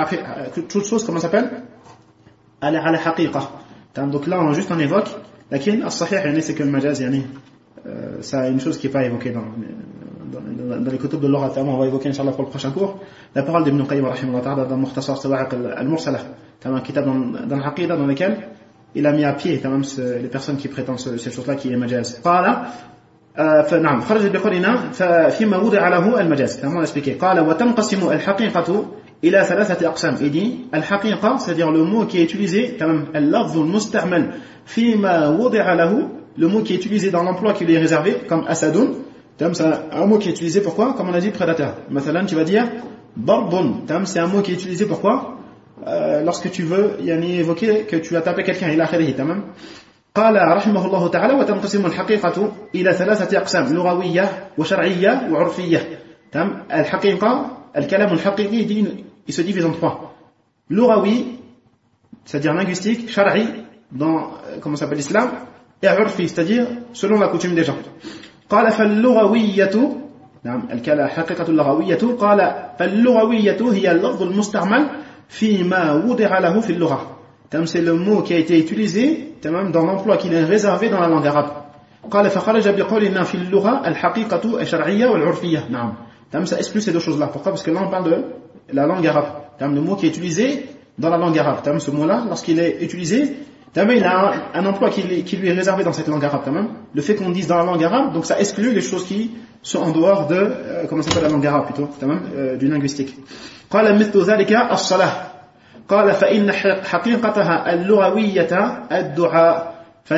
elle est à la haqiqa. Donc là, on évoque, lakin, as-sahih, c'est que le majaz, c'est une chose qui n'est pas évoquée dans les kutub de l'orat. On va évoquer, Inch'Allah, pour le prochain cours, la parole d'Ibn Qayyim, dans Mukhtasar Sawa'iq al-Mursala, un kitab dans l'aqida dans lequel il a mis à pied les personnes qui prétendent cette chose-là qui est majaz. فنعم خرج بقولنا فيما وضع له المجاز كما on expliqué. قال وتنقسم الحقيقة إلى 3 أقسام. Il dit الحقيقة, c'est-à-dire le mot qui est utilisé, اللفظ المستعمل فيما وضع له, le mot qui est utilisé dans l'emploi qui lui est réservé, comme asadun, c'est un mot qui est utilisé pourquoi? Comme on a dit, prédateur. مثلا, tu vas dire barbun, c'est un mot qui est utilisé pourquoi? Lorsque tu veux évoquer que tu as tapé quelqu'un, il a akhirih, قال رحمه الله تعالى وتنقسم الحقيقة إلى 3 أقسام لغوية وشرعية وعرفية. الحقيقة, الكلام الحقيقي, il se divise en 3. لغوي, c'est-à-dire linguistique, شرعي, dans l'islam, et عرفي, c'est-à-dire selon la coutume des gens. قال فاللغوية, الحقيقة اللغوية, قال فاللغوية هي اللفظ المستعمل فيما وضع له في اللغة. C'est le mot qui a été utilisé dans l'emploi qui est réservé dans la langue arabe. قال فخرج بقولنا في اللغة الحقيقة الشرعية والعرفية. نعم. Ça exclut ces 2 choses-là. Pourquoi? Parce que là on parle de la langue arabe. Le mot qui est utilisé dans la langue arabe. Ce mot-là, lorsqu'il est utilisé, Il a un emploi qui lui est réservé dans cette langue arabe. Le fait qu'on dise dans la langue arabe, donc ça exclut les choses qui sont en dehors de comment s'appelle la langue arabe plutôt, du linguistique. قال مثل ذلك الصلاة قال فإن حقيقتها اللغوية الدعاء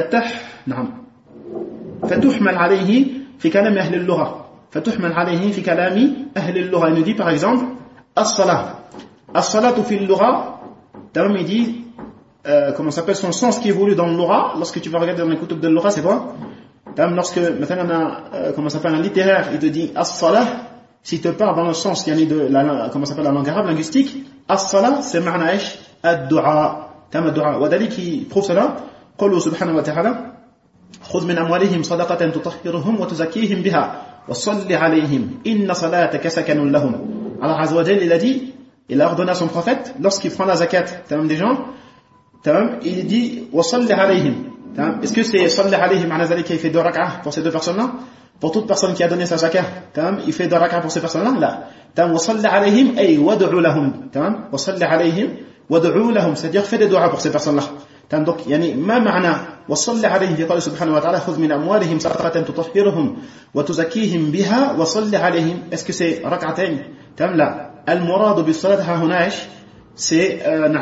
فتحمل عليه في كلام أهل اللغة فتحمل عليه في كلام أهل اللغة. Il nous dit par exemple الصلاة في اللغة. Il dit comment s'appelle son sens qui évolue dans le Lora. Lorsque tu vas regarder dans les kutub de Lora, c'est quoi? Lorsque maintenant comment s'appelle un littéraire, il te dit as-salah, s'il te parle dans le sens de la comment s'appelle la langue arabe linguistique, as-salah c'est ma'na ايش الدعاء. الدعاء ودليل qui prouve cela قوله سبحانه وتعالى خذ من أموالهم صدقة تطهرهم وتزكيهم بها وصل عليهم إن صلاتك سكن لهم. Allah Azza wa Jalla il a dit, il a ordonné à son prophète lorsqu'il prend la zakat des gens, il dit وصل عليهم. Est-ce que c'est صل عليهم معنى ذلك il fait 2 rak'ah pour ces 2 personnes-là? Pour toute personne qui a donné sa zakat, il fait 2 rak'ah pour ces personnes-là? لا. وصل عليهم أي وادعوا لهم. وصل عليهم وادعوا لهم, c'est-à-dire fais des du'a pour ces personnes-là. Donc ما معنى وصل عليهم في قوله سبحانه وتعالى خذ من أموالهم صدقة تطهرهم وتزكيهم بها وصل عليهم. Est-ce que c'est ركعتين؟ لا. المراد بالصلاة هنا ايش؟ c'est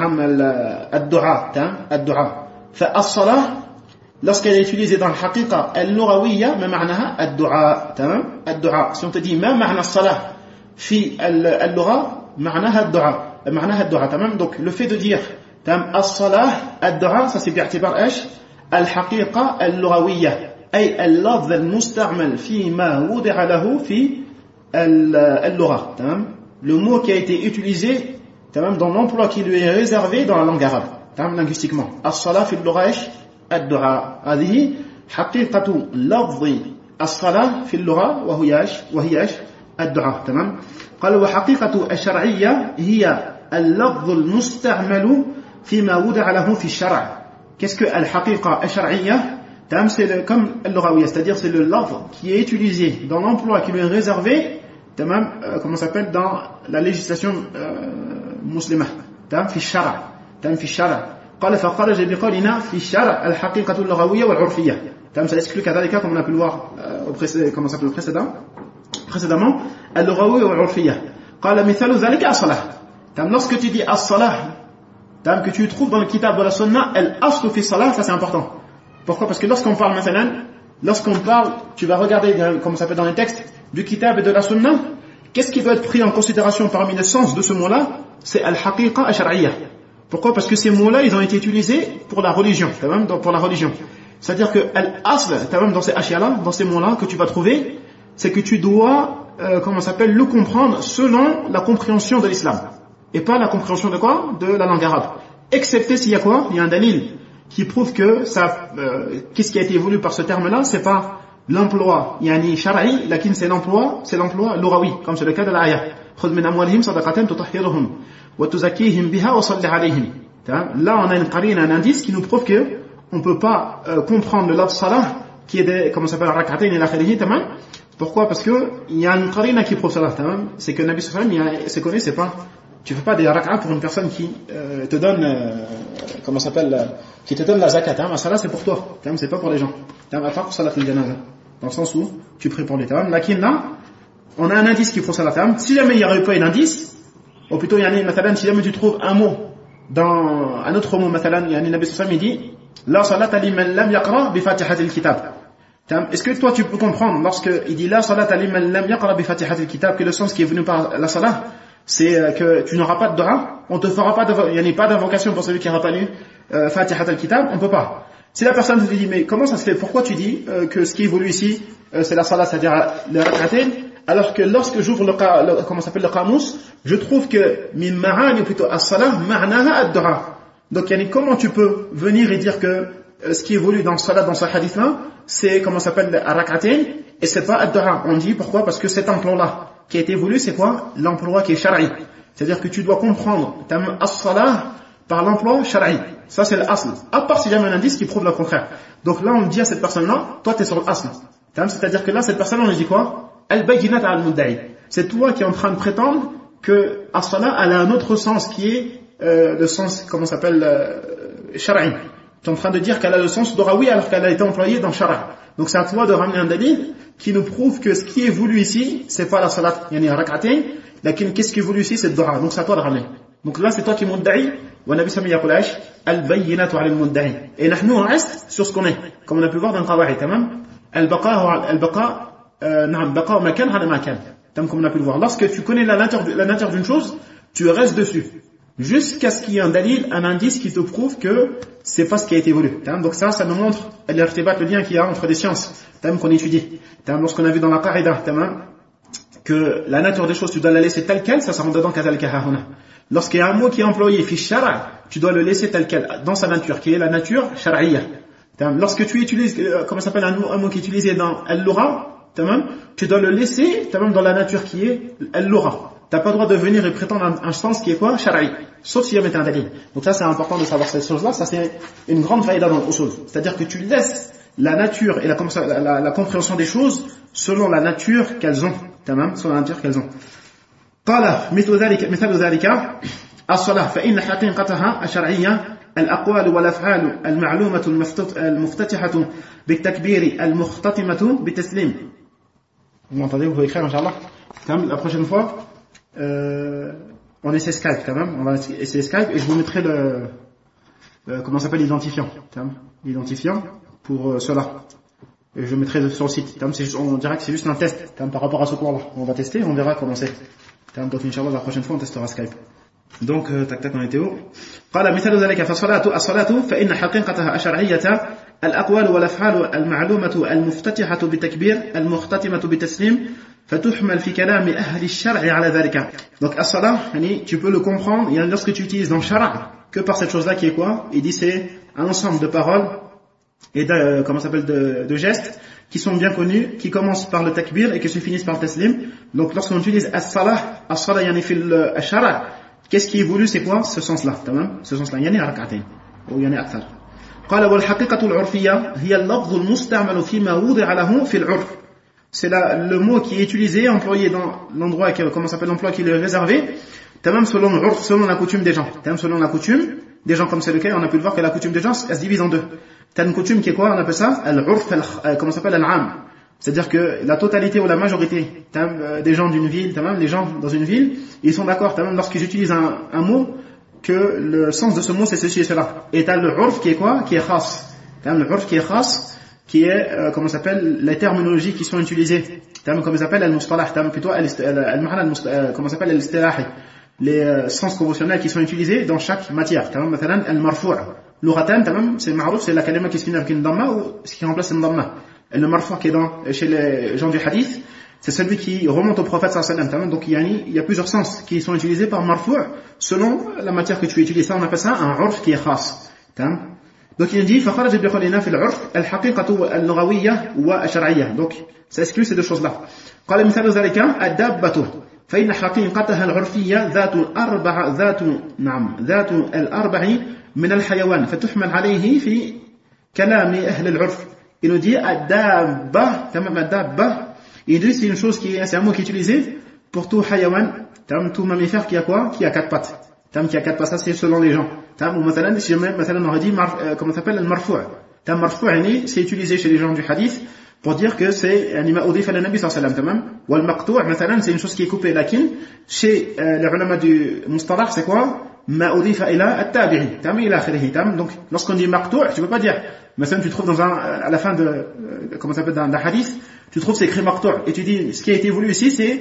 الدعاء. فالصلاة lorsqu'elle est utilisée dans le haqiqa اللغوية ما معناها الدعاء. Si on te dit ما معنى الصلاة في اللغة معناها الدعاء. Donc le fait de dire الصلاة الدعاء ça c'est باعتبار ايش؟ الحقيقة اللغوية أي اللفظ المستعمل فيما وضع له في اللغة. Le mot qui a été utilisé dans l'emploi qui lui est réservé dans la langue arabe linguistiquement. الصلاة في اللغة ايش؟ الدعاء. هذه حقيقة لفظ الصلاة في اللغة وهي ايش؟ الدعاء. قال وحقيقة الشرعية هي اللفظ المستعمل فيما وضع له في الشرع. Qu'est-ce que الحقيقة الشرعية? C'est comme اللغوية, c'est-à-dire c'est le lafz qui est utilisé dans l'emploi qui lui est réservé comment ça s'appelle dans la législation musulmane في الشرع. قال فخرج بقولنا في الشرع الحقيقة اللغوية والعرفية. ça exclut كذلك comme on a pu le voir comment ça s'appelle précédemment اللغوية والعرفية. قال مثال ذلك الصلاة. lorsque tu dis as-salah que tu trouves dans le kitab de la sunna al-aslu fi salah, ça c'est important. Pourquoi? Parce que lorsqu'on parle tu vas regarder comment ça s'appelle dans les textes du kitab et de la sunna, qu'est-ce qui doit être pris en considération parmi les sens de ce mot-là? C'est al-haqiqa al-shar'iyya. Pourquoi? Parce que ces mots-là, ils ont été utilisés pour la religion, pour la religion. C'est-à-dire que al-asl, dans ces ashya-là, dans ces mots-là que tu vas trouver, c'est que tu dois comment ça s'appelle le comprendre selon la compréhension de l'islam et pas la compréhension de quoi? De la langue arabe. Excepté s'il y a quoi? Il y a un dalil qui prouve que ça qu'est-ce qui a été voulu par ce terme-là, c'est pas l'emploi yani shar'i, lakin c'est l'emploi lughawi, comme c'est le cas de l'aya. خذ من أموالهم صدقة تطهرهم وتزكيهم بها وصل عليهم. Là on a une qarina, un indice qui nous prouve que on peut pas comprendre le lafz salah qui est comment ça s'appelle rak'atayn ila akhirih. Pourquoi? Parce que il y a une qarina qui prouve cela. C'est que Nabi sallallahu alayhi wa sallam c'est connu, c'est pas tu fais pas des rak'a pour une personne qui te donne comment ça s'appelle qui te donne la zakat. La salat c'est pour toi, c'est pas pour les gens. À part pour salat al-janaza, dans le sens où tu pries pour les tamam. Lakin là on a un indice qui prouve salat. Si jamais il n'y aurait pas un indice, ou plutôt si jamais tu trouves un mot dans un autre mot, Nabi sallallahu alayhi wa sallam dit la salata liman lam yaqra bi fatihatil kitab. Est-ce que toi tu peux comprendre lorsque il dit la salata liman lam yaqra bi fatihatil kitab que le sens qui est venu par la salat c'est que tu n'auras pas de dua, on te fera pas il n'y a pas d'invocation pour celui qui n'aura pas lu Fatihat al-Kitab, on peut pas. Si la personne te dit mais comment ça se fait, pourquoi tu dis que ce qui évolue ici c'est la salat, c'est-à-dire le rak'atayn, alors que lorsque j'ouvre comment ça s'appelle le qamus, je trouve que min ma'ani ou plutôt as-salah ma'naha ad-du'a. Donc comment tu peux venir et dire que ce qui évolue dans le salat dans ce hadith là c'est comment ça s'appelle le rak'atayn et c'est pas ad-du'a. On dit pourquoi? Parce que cet emploi là qui a été voulu, c'est quoi? L'emploi qui est shar'i. C'est-à-dire que tu dois comprendre as-salah par l'emploi shar'i. Ça c'est l'asl. À part s'il y a un indice qui prouve le contraire. Donc là on dit à cette personne-là, toi tu es sur l'asl. C'est-à-dire que là cette personne on lui dit quoi? Al-bayyinat al-mudda'i. C'est toi qui es en train de prétendre que as-salah elle a un autre sens qui est le sens comment ça s'appelle shar'i. Tu es en train de dire qu'elle a le sens d'orawi alors qu'elle a été employée dans shara. Donc c'est à toi de ramener un dalil qui nous prouve que ce qui est voulu ici, c'est pas la salat, yani rak'atayn, lakin qu'est-ce qui est voulu ici, c'est le dua. Donc c'est à toi de ramener. Donc là, c'est toi qui mudda'i, wa nabi sallallahu alayhi wa sallam yaqul al-bayyinatu 'ala al-mudda'i. Et nous, on reste sur ce qu'on est. Comme on a pu voir dans le qawaid, tamam? Al-baqa, na'am, baqa makan 'ala makan. Comme on a pu le voir. Lorsque tu connais la nature d'une chose, tu restes dessus. Jusqu'à ce qu'il y ait un dalil, un indice qui te prouve que c'est pas ce qui a été voulu. Donc ça nous montre le lien qu'il y a entre des sciences qu'on étudie. Lorsqu'on a vu dans la Qarida que la nature des choses, tu dois la laisser telle quelle, ça rentre dedans kadal kahahuna. Lorsqu'il y a un mot qui est employé, fi shara', tu dois le laisser tel quel, dans sa nature, qui est la nature shar'iyya. Lorsque tu utilises, comment ça s'appelle, un mot qui est utilisé dans al-lugha, tu dois le laisser dans la nature qui est al-lugha. T'as pas le droit de venir et prétendre un sens qui est quoi? Shara'i. Sauf s'il y a un dalil. Donc ça, c'est important de savoir cette chose-là. Ça, c'est une grande faïda dans l'usul. C'est-à-dire que tu laisses la nature et la compréhension des choses selon la nature qu'elles ont. Selon la nature qu'elles ont. قال مثل ذلك الصلاة فإن حقيقتها الشرعية الأقوال والأفعال المعلومة المفتتحة بالتكبير المختتمة بالتسليم. Vous m'entendez? Vous pouvez écrire, Inch'Allah. La prochaine fois, on essaie Skype quand même, on va essayer Skype et je vous mettrai comment s'appelle l'identifiant, pour cela. Et je mettrai sur le site. On dirait que c'est juste un test par rapport à ce cours-là. On va tester, on verra comment c'est. Donc Inch'Allah la prochaine fois on testera Skype. Donc tac on était où? قال مثال ذلك فالصلاة فإن حقيقتها الشرعية الأقوال والأفعال المعلومة المفتتحة بالتكبير المختتمة بالتسليم فتحمل في كلام أهل الشرع على ذلك. Donc as-salah, tu peux le comprendre lorsque tu utilises dans shara que par cette chose-là qui est quoi? Il dit c'est un ensemble de paroles et de gestes qui sont bien connus, qui commencent par le takbir et qui se finissent par le taslim. Donc lorsqu'on utilise as-salah yani fil shara, qu'est-ce qui est voulu, c'est quoi? Ce sens-là, ce sens-là, yani rak'atayn ou yani akthar. قال والحقيقة العرفية هي اللفظ المستعمل فيما وضع له في العرف. C'est le mot qui est utilisé, employé dans l'endroit, comment s'appelle l'emploi qui est réservé, selon la coutume des gens. Selon la coutume des gens, comme c'est le cas, on a pu le voir que la coutume des gens, elle se divise en deux. T'as une coutume qui est quoi? On appelle ça al-urf, comment s'appelle al-am. C'est-à-dire que la totalité ou la majorité des gens d'une ville, les gens dans une ville, ils sont d'accord, lorsqu'ils utilisent un mot, que le sens de ce mot c'est ceci et cela. Et t'as le urf qui est quoi? Qui est khas. Le urf qui est khas, qui est, comment s'appelle, les terminologies qui sont utilisées. Comme s'appelle al-mustalah, plutôt comment s'appelle al-istilahi. Les sens conventionnels qui sont utilisés dans chaque matière. مثلا al-marfu'. Lughatan, c'est ma'rouf, c'est la kalima qui se finit avec une dhamma ou ce qui remplace une dhamma. Et le marfu' qui est chez les gens du hadith, c'est celui qui remonte au prophète sallallahu alayhi wa sallam. Donc il y a plusieurs sens qui sont utilisés par marfu' selon la matière que tu utilises. Ça on appelle ça un urf qui est khas. Donc il dit فخرج بقولنا في العرف الحقيقة اللغوية والشرعية. Donc ça exclut ces deux choses-là. قال مثال ذلك الدابة فإن حقيقتها العرفية ذات الأربع من الحيوان فتحمل عليه في كلام أهل العرف. Il nous dit الدابة il dit c'est une chose c'est un mot qui est utilisé pour tout hayawan, tout mammifère qui a quoi? Qui a quatre pattes. Qui a quatre pattes, ça c'est selon les gens. Ou مثلا si jamais on aurait dit comment ça s'appelle le marfu'. Marfu' c'est utilisé chez les gens du hadith pour dire que c'est ma udif à la nabi sallallahu alayhi wa sallam. Ou le maqtu' مثلا c'est une chose qui est coupée, lakin chez les ulama du mustalah c'est quoi? Ma udifa ila at-tabi'i. Ila akhirih. Donc lorsqu'on dit maqtu', tu peux pas dire مثلا tu trouves à la fin de comment ça s'appelle d'un hadith, tu trouves c'est écrit maqtu' et tu dis ce qui a été voulu ici c'est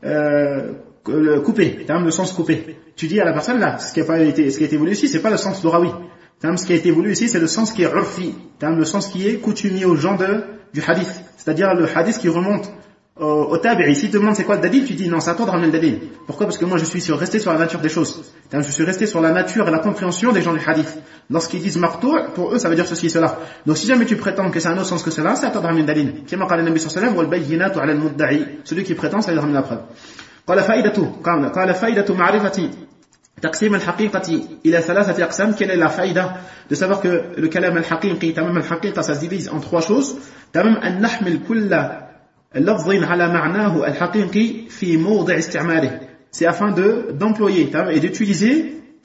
coupé, le sens coupé. Tu dis à la personne là, ce qui a été voulu ici, c'est pas le sens d'orawi. Ce qui a été voulu ici, c'est le sens qui est urfi, le sens qui est coutumier aux gens du hadith. C'est-à-dire le hadith qui remonte au tabi'i. Si tu te demandes c'est quoi le dalil, tu dis non, c'est à toi de ramener le dalil. Pourquoi? Parce que moi je suis resté sur la nature des choses. Je suis resté sur la nature et la compréhension des gens du hadith. Lorsqu'ils disent maqtu', pour eux ça veut dire ceci et cela. Donc si jamais tu prétends que c'est un autre sens que cela, c'est à toi de ramener le dalil. Kama qala an-nabi sallallahu alayhi wa sallam wal bayyinatu 'ala al-mudda'i. Celui qui prétend, ça lui ramène la preuve. قال فائدة معرفة تقسيم الحقيقة إلى ثلاثة أقسام. Quelle est la faïda de savoir que le kalam al-haqiqi, tamam al-haqiqa, ça se divise en trois choses. tamam أن نحمل كل لفظ على معناه الحقيقي في موضع استعماله. C'est afin d'employer et d'utiliser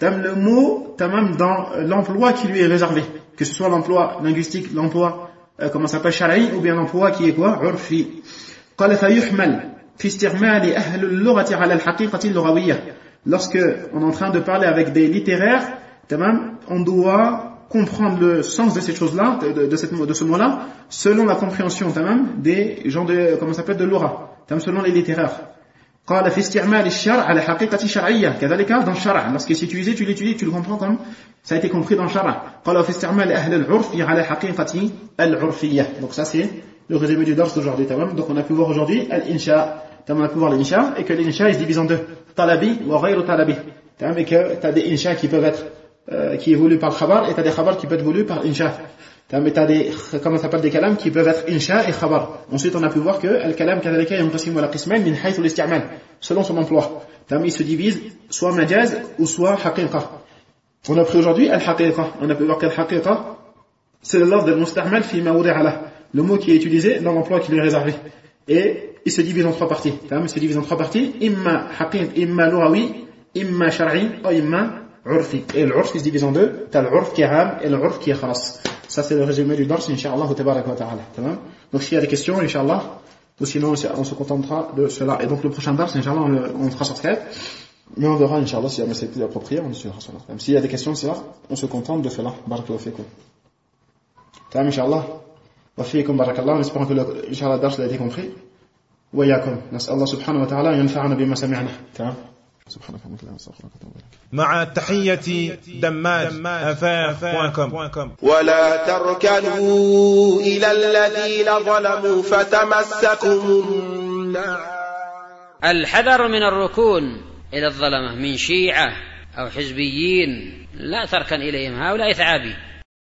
le mot tamam dans l'emploi qui lui est réservé, que ce soit l'emploi linguistique, l'emploi comment ça s'appelle shar'i, ou bien l'emploi qui est quoi, urfi. قال فيحمل في استعمال أهل اللغة على الحقيقة اللغوية. Lorsque on est en train de parler avec des littéraires, tamam, on doit comprendre le sens de ces choses-là, de ce mot-là, selon la compréhension tamam, des gens de comment ça s'appelle de l'aura, selon les littéraires. قال في استعمال الشرع على حقيقة شرعية كذلك dans الشرع, lorsque c'est utilisé, tu l'étudies, tu le comprends comme ça a été compris dans le شرع. قال في استعمال أهل العرف على حقيقة العرفية. Donc ça c'est le résumé du dars d'aujourd'hui. Donc on a pu voir aujourd'hui l'insha, on a pu voir l'insha, et que l'insha il se divise en deux, talabi wa ghayru talabi, et que tu as des insha qui peuvent être qui est voulu par le khabar, et tu as des khabar qui peuvent être voulus par insha. Mais tu as des, comment ça s'appelle, des kalam qui peuvent être insha et khabar. Ensuite, on a pu voir que le kalam kadhalika yanqasimu ala qismayn min haythu al-isti'mal, selon son emploi. Il se divise soit majaz ou soit haqiqa. On a pris aujourd'hui al-haqiqa. On a pu voir qu'al-haqiqa, c'est le lafz del-musta'mal fi ma wuri'a lah, le mot qui est utilisé dans l'emploi qui lui est réservé. Et il se divise en trois parties. Il se divise en trois parties. Imma haqiq, imma lughawi, imma shar'i, ou imma urfi. Et l'urf il se divise en deux. Tu as l'urf qui est am et l'urf qui est khalas. Ça c'est le résumé du dars, incha'Allah tabaraka wa ta'ala. Donc s'il y a des questions, incha'Allah, ou sinon on se contentera de cela. Et donc le prochain dars, incha'Allah, on fera sur Skype. Mais on verra, incha'Allah, si c'est plus approprié, on suivra sur Skype. S'il y a des questions, on se contente de cela. Barakallahu fikum. Tamam, incha'Allah. Wa fikum barakallah. J'espère que incha'Allah, le dars a été compris. Wa yakum. Nas'al Allah subhanahu wa ta'ala yanfa'ana bima sami'na. Tamam. مع تحية دماج@afaf.com. ولا تركنوا إلى الذين ظلموا فتمسكم النار. الحذر من الركون إلى الظلمة من شيعة أو حزبيين، لا تركن إليهم، هؤلاء ثعابي.